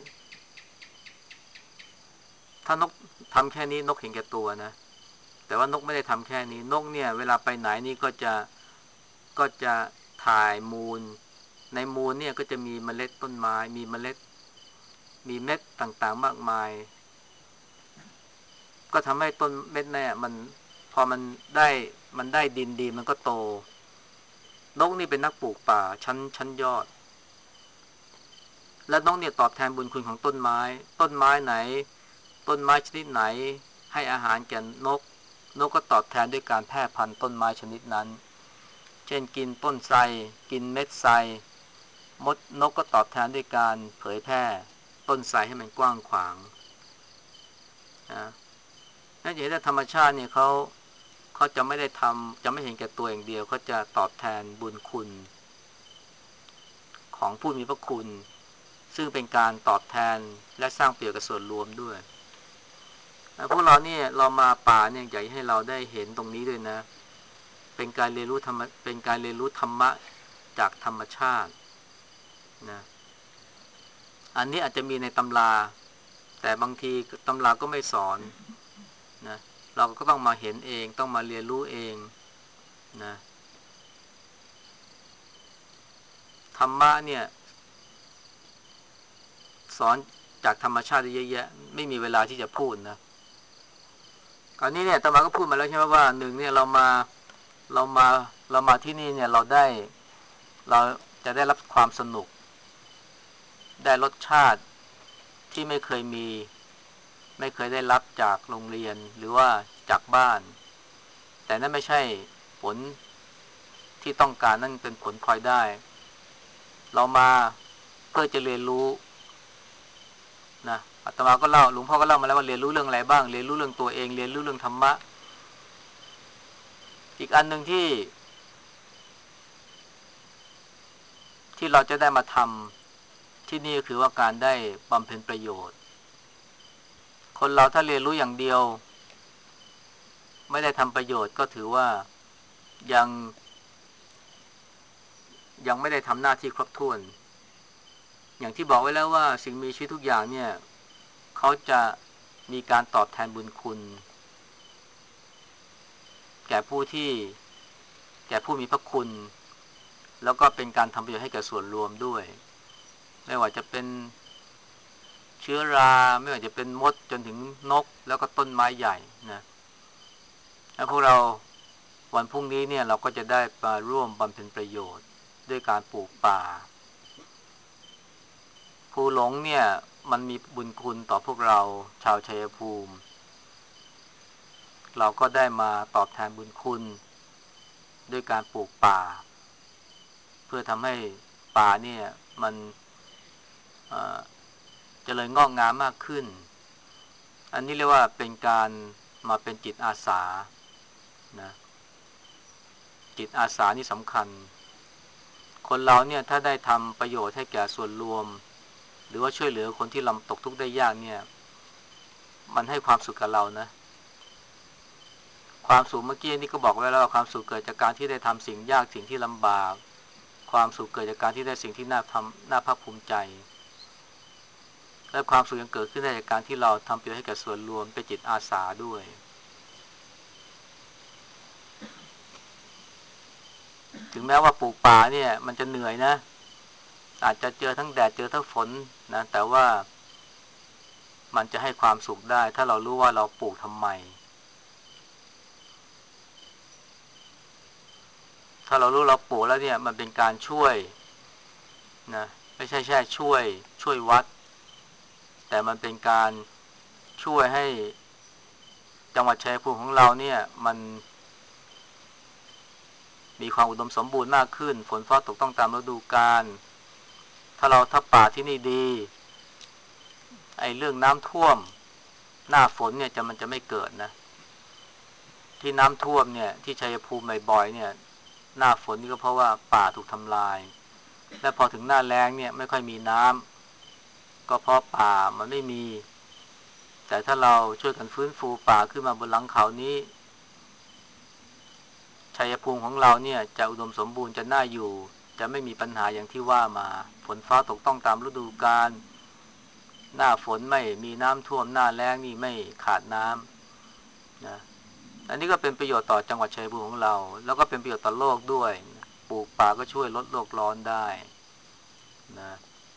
ถ้านกทำแค่นี้นกเห็นแก่ตัวนะแต่ว่านกไม่ได้ทำแค่นี้นกเนี่ยเวลาไปไหนนี่ก็จะก็จะถ่ายมูลในมูลเนี่ยก็จะมีเมล็ดต้นไม้มีเมล็ดมีเม็ดต่างๆมากมายก็ทำให้ต้นเม็ดเนี่ยมันพอมันได้มันได้ดินดีมันก็โตนกนี่เป็นนักปลูกป่าชั้นชั้นยอดและนกเนี่ยตอบแทนบุญคุณของต้นไม้ต้นไม้ไหนต้นไม้ชนิดไหนให้อาหารแก่นกนกก็ตอบแทนด้วยการแพร่พันธุ์ต้นไม้ชนิดนั้นเช่นกินต้นไทรกินเม็ดไทรมดนกก็ตอบแทนด้วยการเผยแพร่ต้นไทรให้มันกว้างขวางนะนั่นจะเห็นว่าธรรมชาติเนี่ยเขาเขาจะไม่ได้ทำจะไม่เห็นแก่ตัวอย่างเดียวเขาจะตอบแทนบุญคุณของผู้มีพระคุณซึ่งเป็นการตอบแทนและสร้างประโยชน์กับส่วนรวมด้วยพวกเราเนี่ยเรามาป่าเนี่ยอยากให้เราได้เห็นตรงนี้ด้วยนะเป็นการเรียนรู้ธรรมเป็นการเรียนรู้ธรรมะจากธรรมชาตินะอันนี้อาจจะมีในตำราแต่บางทีตำราก็ไม่สอนนะเราก็ต้องมาเห็นเองต้องมาเรียนรู้เองนะธรรมะเนี่ยสอนจากธรรมชาติเยอะแยะไม่มีเวลาที่จะพูดนะอันนี้เนี่ยตมาก็พูดมาแล้วใช่ไหมว่าหนึ่งเนี่ยเรามาเรามาเรามาที่นี่เนี่ยเราได้เราจะได้รับความสนุกได้รสชาติที่ไม่เคยมีไม่เคยได้รับจากโรงเรียนหรือว่าจากบ้านแต่นั่นไม่ใช่ผลที่ต้องการนั่นเป็นผลพลอยได้เรามาเพื่อจะเรียนรู้นะอาตมาก็เล่าหลวงพ่อก็เล่ามาแล้วว่าเรียนรู้เรื่องอะไรบ้างเรียนรู้เรื่องตัวเองเรียนรู้เรื่องธรรมะอีกอันหนึ่งที่ที่เราจะได้มาทำที่นี่ก็คือว่าการได้บำเพ็ญประโยชน์คนเราถ้าเรียนรู้อย่างเดียวไม่ได้ทำประโยชน์ก็ถือว่ายังยังไม่ได้ทำหน้าที่ครบถ้วนอย่างที่บอกไว้แล้วว่าสิ่งมีชีวิตทุกอย่างเนี่ยเขาจะมีการตอบแทนบุญคุณแก่ผู้ที่แก่ผู้มีพระคุณแล้วก็เป็นการทำประโยชน์ให้แก่ส่วนรวมด้วยไม่ว่าจะเป็นเชื้อราไม่ว่าจะเป็นมดจนถึงนกแล้วก็ต้นไม้ใหญ่นะแล้วพวกเราวันพรุ่งนี้เนี่ยเราก็จะได้มาร่วมบำเพ็ญประโยชน์ด้วยการปลูกป่าภูหลงเนี่ยมันมีบุญคุณต่อพวกเราชาวชัยภูมิเราก็ได้มาตอบแทนบุญคุณด้วยการปลูกป่าเพื่อทำให้ป่าเนี่ยมันเอ่อเจริญงอกงามมากขึ้นอันนี้เรียกว่าเป็นการมาเป็นจิตอาสานะจิตอาสานี่สำคัญคนเราเนี่ยถ้าได้ทำประโยชน์ให้แก่ส่วนรวมหรือว่าช่วยเหลือคนที่ลำตกทุกข์ได้ยากเนี่ยมันให้ความสุขกับเรานะความสุขเมื่อกี้นี่ก็บอกไว้แล้วว่าความสุขเกิดจากการที่ได้ทำสิ่งยากสิ่งที่ลำบากความสุขเกิดจากการที่ได้สิ่งที่น่าทำน่าภาคภูมิใจและความสุขยังเกิดขึ้นได้จากการที่เราทำประโยชน์ให้แก่ส่วนรวมเป็นจิตอาสาด้วยถึงแม้ว่าปลูกป่าเนี่ยมันจะเหนื่อยนะอาจจะเจอทั้งแดดเจอทั้งฝนนะแต่ว่ามันจะให้ความสุขได้ถ้าเรารู้ว่าเราปลูกทำไมถ้าเรารู้เราปลูกแล้วเนี่ยมันเป็นการช่วยนะไม่ใช่แค่ช่วยช่วยวัดแต่มันเป็นการช่วยให้จังหวัดชัยภูมิของเราเนี่ยมันมีความอุดมสมบูรณ์มากขึ้นฝนฟ้าตกต้องตามฤดูกาลถ้าเราถ้าป่าที่นี่ดีไอ้เรื่องน้ำท่วมหน้าฝนเนี่ยจะมันจะไม่เกิดนะที่น้ำท่วมเนี่ยที่ชัยภูมิบ่อยๆเนี่ยหน้าฝนนี่ก็เพราะว่าป่าถูกทำลายและพอถึงหน้าแล้งเนี่ยไม่ค่อยมีน้ำก็เพราะป่ามันไม่มีแต่ถ้าเราช่วยกันฟื้นฟูป่าขึ้นมาบนหลังเขานี้ชัยภูมิของเราเนี่ยจะอุดมสมบูรณ์จะน่าอยู่จะไม่มีปัญหาอย่างที่ว่ามาฝนฟ้าตกต้องตามฤดูกาลหน้าฝนไม่มีน้ำท่วมหน้าแล้งนี่ไม่ขาดน้ำนะอันนี้ก็เป็นประโยชน์ต่อจังหวัดชัยภูมิของเราแล้วก็เป็นประโยชน์ต่อโลกด้วยปลูกป่าก็ช่วยลดโลกร้อนได้นะ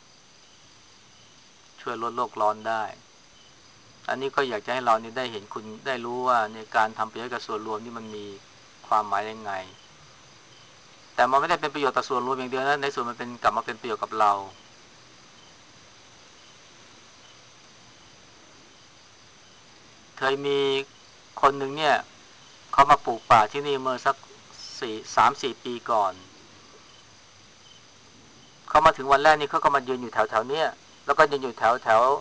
ช่วยลดโลกร้อนได้อันนี้ก็อยากจะให้เรานี่ได้เห็นคุณได้รู้ว่าในการทำประโยชน์กับส่วนรวมนี่มันมีความหมายยังไงแต่มันไม่ได้เป็นประโยชน์ต่อส่วนรวมอย่างเดียวนะในส่วนมันเป็นกลับมาเป็นประโยชน์กับเราเคยมีคนหนึ่งเนี่ยเขามาปลูกป่าที่นี่เมื่อสักสี่สามสี่ปีก่อนเขามาถึงวันแรกนี่เขาก็มายืนอยู่แถวแถวเนี้ยแล้วก็ยืนอยู่แถวแถว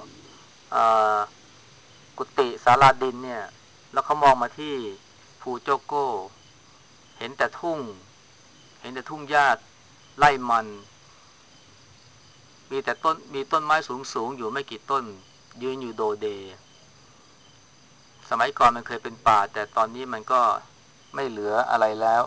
กุฏิศาลาดินเนี่ยแล้วเขามองมาที่ภูโจโก้เห็นแต่ทุ่งเห็นแต่ทุ่งหญ้าไร่มันมีแต่ต้นมีต้นไม้สูงสูงอยู่ไม่กี่ต้นยืนอยู่โดเดสมัยก่อนมันเคยเป็นป่าแต่ตอนนี้มันก็ไม่เหลืออะไรแล้ว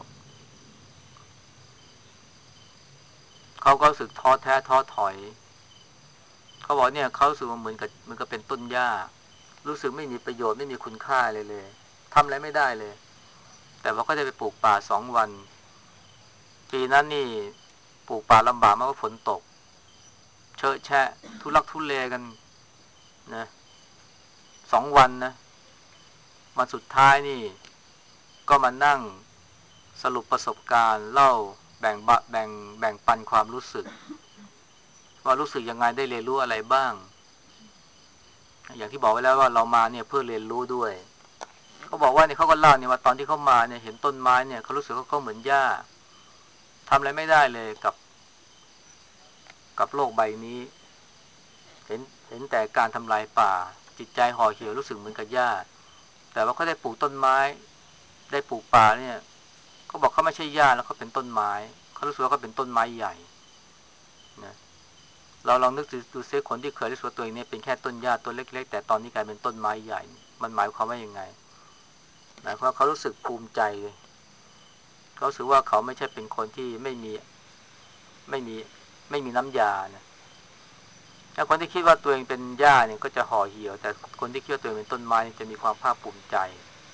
เขาก็รู้สึกท้อแท้ท้อถอยเขาบอกเนี่ยเขารู้สึกว่าเหมือนกับมันก็เป็นต้นหญ้ารู้สึกไม่มีประโยชน์ไม่มีคุณค่าเลยเลยทำอะไรไม่ได้เลยแต่ว่าก็จะไปปลูกป่าสองวันปีนั้นนี่ปลูกป่าลำบากมากเพราะฝนตกเชอะแชะทุลักทุเลกันนะสองวันนะวันสุดท้ายนี่ก็มานั่งสรุปประสบการณ์เล่าแบ่งบะแบ่งแบ่งปันความรู้สึกว่ารู้สึกยังไงได้เรียนรู้อะไรบ้างอย่างที่บอกไว้แล้วว่าเรามาเนี่ยเพื่อเรียนรู้ด้วยเขาบอกว่าเนี่ยเขาก็เล่าเนี่ยว่าตอนที่เขามาเนี่ยเห็นต้นไม้เนี่ยเขารู้สึกว่าเขาเหมือนหญ้าทำอะไรไม่ได้เลยกับกับโลกใบนี้เห็นเห็นแต่การทำลายป่าจิตใจห่อเหี่ยวรู้สึกเหมือนกับหญ้าแต่ว่าเขาได้ปลูกต้นไม้ได้ปลูกป่าเนี่ยเขาบอกเขาไม่ใช่หญ้าแล้วเขาเป็นต้นไม้เขารู้สึกว่าเขาเป็นต้นไม้ใหญ่นะเราลองนึกดูซิคนที่เคยรู้สึกว่าตัวเองเนี่ยเป็นแค่ต้นหญ้าต้นเล็กๆแต่ตอนนี้กลายเป็นต้นไม้ใหญ่มันหมายความว่ายังไงหมายความว่าเขารู้สึกภูมิใจเขารู้สึกว่าเขาไม่ใช่เป็นคนที่ไม่มีไม่มีไม่มีน้ำยานะถ้าคนที่คิดว่าตัวเองเป็นหญ้าเนี่ยก็จะห่อเหี่ยวแต่คนที่คิดว่าตัวเองเป็นต้นไม้จะมีความภาคภูมิใจ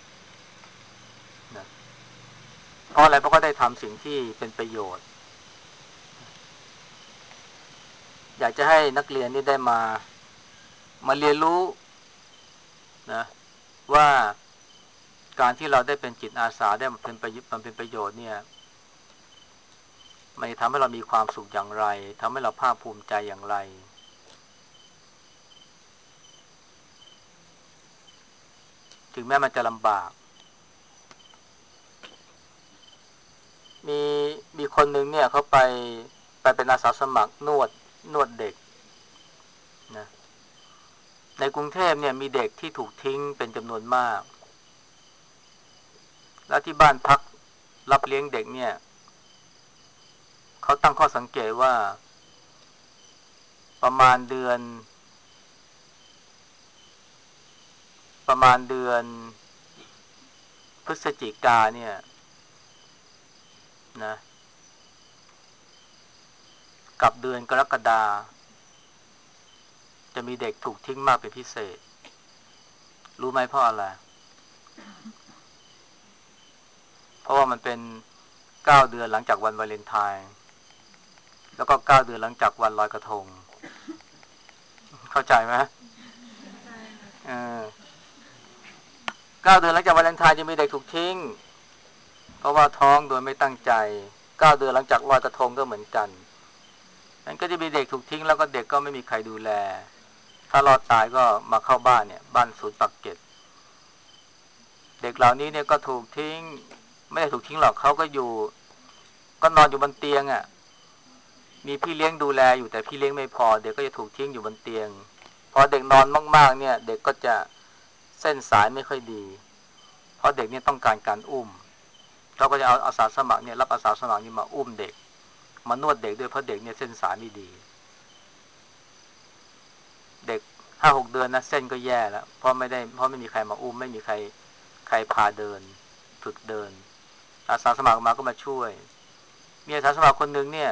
นะเพราะอะไรเพราะเขาได้ทำสิ่งที่เป็นประโยชน์อยากจะให้นักเรียนนี่ได้มามาเรียนรู้นะว่าการที่เราได้เป็นจิตอาสาได้มาเป็นประโยชน์มันเป็นประโยชน์เนี่ยมันจะทำให้เรามีความสุขอย่างไรทำให้เราภาคภูมิใจอย่างไรถึงแม้มันจะลำบากมีมีคนหนึ่งเนี่ยเขาไปไปเป็นอาสาสมัครนวดนวดเด็กนะในกรุงเทพเนี่ยมีเด็กที่ถูกทิ้งเป็นจำนวนมากและที่บ้านพักรับเลี้ยงเด็กเนี่ยเขาตั้งข้อสังเกตว่าประมาณเดือนประมาณเดือนพฤศจิกาเนี่ยนะกับเดือนกรกฎาจะมีเด็กถูกทิ้งมากเป็นพิเศษรู้ไหมเพราะอะไรเพราะว่ามันเป็นเก้าเดือนหลังจากวันวาเลนไทน์แล้วก็เก้าเดือนหลังจากวันลอยกระทงเข้าใจไหมเออเก้าเดือนหลังจากวาเลนไทน์จะมีเด็กถูกทิ้งเพราะว่าท้องโดยไม่ตั้งใจเก้าเดือนหลังจากลอยกระทงก็เหมือนกันนั้นก็จะมีเด็กถูกทิ้งแล้วก็เด็กก็ไม่มีใครดูแลถ้ารอดตายก็มาเข้าบ้านเนี่ยบ้านศูนย์ปักเกร็ดเด็กเหล่านี้เนี่ยก็ถูกทิ้งไม่ได้ถูกทิ้งหรอกเขาก็อยู่ก็นอนอยู่บนเตียงอ่ะมีพี่เลี้ยงดูแลอยู่แต่พี่เลี้ยงไม่พอเด็กก็จะถูกทิ้งอยู่บนเตียงพอเด็กนอนมากๆเนี่ยเด็กก็จะเส้นสายไม่ค่อยดีเพราะเด็กเนี่ยต้องการการอุ้มเขาก็จะเอาอาสาสมัครเนี่ยรับอาสาสมัครนี่มาอุ้มเด็กมานวดเด็กด้วยเพราะเด็กเนี่ยเส้นสายไม่ดีเด็กห้าหกเดือนนะเส้นก็แย่แล้วเพราะไม่ได้เพราะไม่มีใครมาอุ้มไม่มีใครใครพาเดินฝึกเดินอาสาสมัครมาก็มาช่วยมีอาสาสมัครคนหนึ่งเนี่ย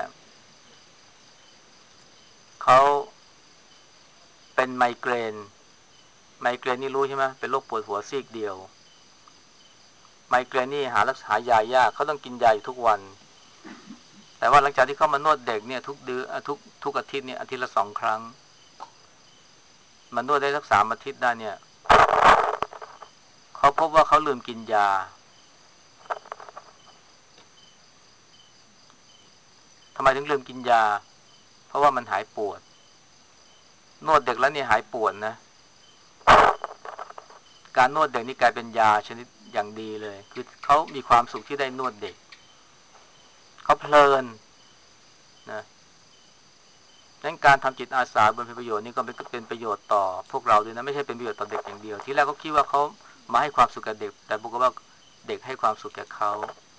เขาเป็นไมเกรนไมเกรนนี่รู้ใช่ไหมเป็นโรคปวดหัวซีกเดียวไมเกรนนี่หารักษายายากเขาต้องกินยาอยู่ทุกวันแต่ว่าหลังจากที่เขามานวดเด็กเนี่ยทุกเดือนทุกทุกอาทิตย์เนี่ยอาทิตย์ละสองครั้งมานวดได้สักสามอาทิตย์ได้เนี่ยเขาพบว่าเขาลืมกินยาทำไมถึงลืมกินยาเพราะว่ามันหายปวดนวดเด็กแล้วเนี่ยหายปวดนะการนวดเด็กนี่กลายเป็นยาชนิดอย่างดีเลยคือเขามีความสุขที่ได้นวดเด็กเขาเพลินนะดังนั้นการทำจิตอาสาบำเพ็ญประโยชน์นี่ก็เป็นประโยชน์ต่อพวกเราด้วยนะไม่ใช่เป็นประโยชน์ต่อเด็กอย่างเดียวที่แรกเขาคิดว่าเขามาให้ความสุขกับเด็กแต่ปรากฏว่าเด็กให้ความสุขแก่เขา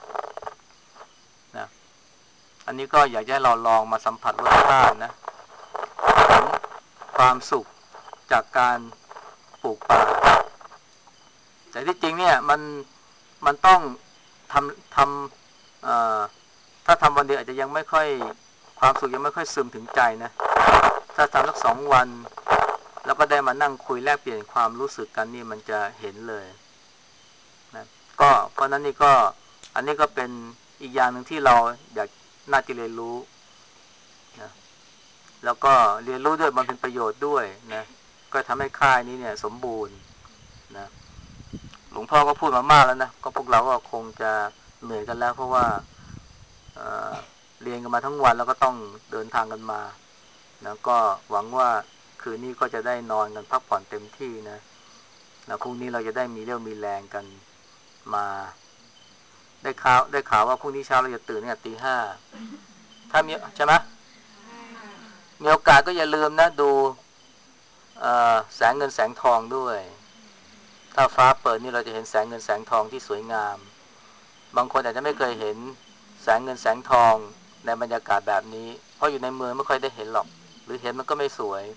นะอันนี้ก็อยากให้เราลองมาสัมผัสรสชาตินะของความสุขจากการปลูกป่าแต่ที่จริงเนี่ยมันมันต้องทำทำเอ่อถ้าทำวันเดียวอาจจะยังไม่ค่อยความสุขยังไม่ค่อยซึมถึงใจนะถ้าทำสักสองวันแล้วก็ได้มานั่งคุยแลกเปลี่ยนความรู้สึกกันนี่มันจะเห็นเลยนะก็เพราะนั้นนี่ก็อันนี้ก็เป็นอีกอย่างหนึ่งที่เราอยากน่าจะเรียนรู้นะแล้วก็เรียนรู้ด้วยมันเป็นประโยชน์ด้วยนะก็ทำให้ค่ายนี้เนี่ยสมบูรณ์นะหลวงพ่อก็พูดมามากแล้วนะก็พวกเราก็คงจะเหนื่อยกันแล้วเพราะว่าเเรียนกันมาทั้งวันแล้วก็ต้องเดินทางกันมาแล้วก็หวังว่าคืนนี้ก็จะได้นอนกันพักผ่อนเต็มที่นะแล้วพรุ่งนี้เราจะได้มีเรี่ยวมีแรงกันมาได้ข่าวได้ข่าวว่าพรุ่งนี้เช้าเราจะตื่นเนี่ยตีห้าถ้ามีใช่ไหมมีโอกาสก็อย่าลืมนะดูแสงเงินแสงทองด้วยถ้าฟ้าเปิดนี่เราจะเห็นแสงเงินแสงทองที่สวยงามบางคนอาจจะไม่เคยเห็นแสงเงินแสงทองในบรรยากาศแบบนี้เพราะอยู่ในเมืองไม่ค่อยได้เห็นหรอกหรือเห็นมันก็ไม่สวย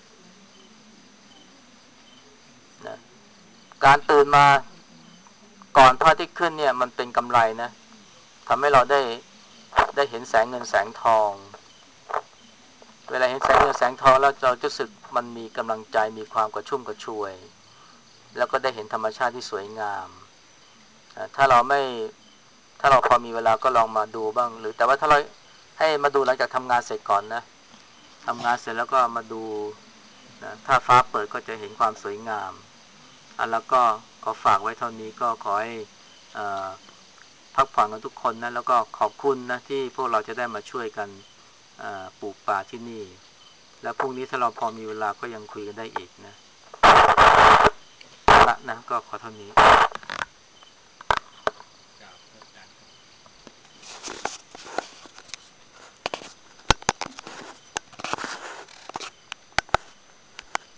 นะการตื่นมาก่อนพระอาทิตย์ขึ้นเนี่ยมันเป็นกำไรนะทำให้เราได้ได้เห็นแสงเงินแสงทองเวลาเห็นแสงเงินแสงทองแล้วเราจะรู้สึกมันมีกำลังใจมีความกระชุ่มกระชวยแล้วก็ได้เห็นธรรมชาติที่สวยงามถ้าเราไม่ถ้าเราพอมีเวลาก็ลองมาดูบ้างหรือแต่ว่าถ้าเราให้มาดูหลังจากทำงานเสร็จก่อนนะทำงานเสร็จแล้วก็มาดูนะถ้าฟ้าเปิดก็จะเห็นความสวยงามอ่ะแล้วก็ขอฝากไว้เท่านี้ก็ขอให้อ่าพักผ่อนกันทุกคนนะแล้วก็ขอบคุณนะที่พวกเราจะได้มาช่วยกันปลูกป่าที่นี่แล้วพรุ่งนี้ถ้าเราพอมีเวลาก็ยังคุยกันได้อีกนะละนะก็ขอเท่านี้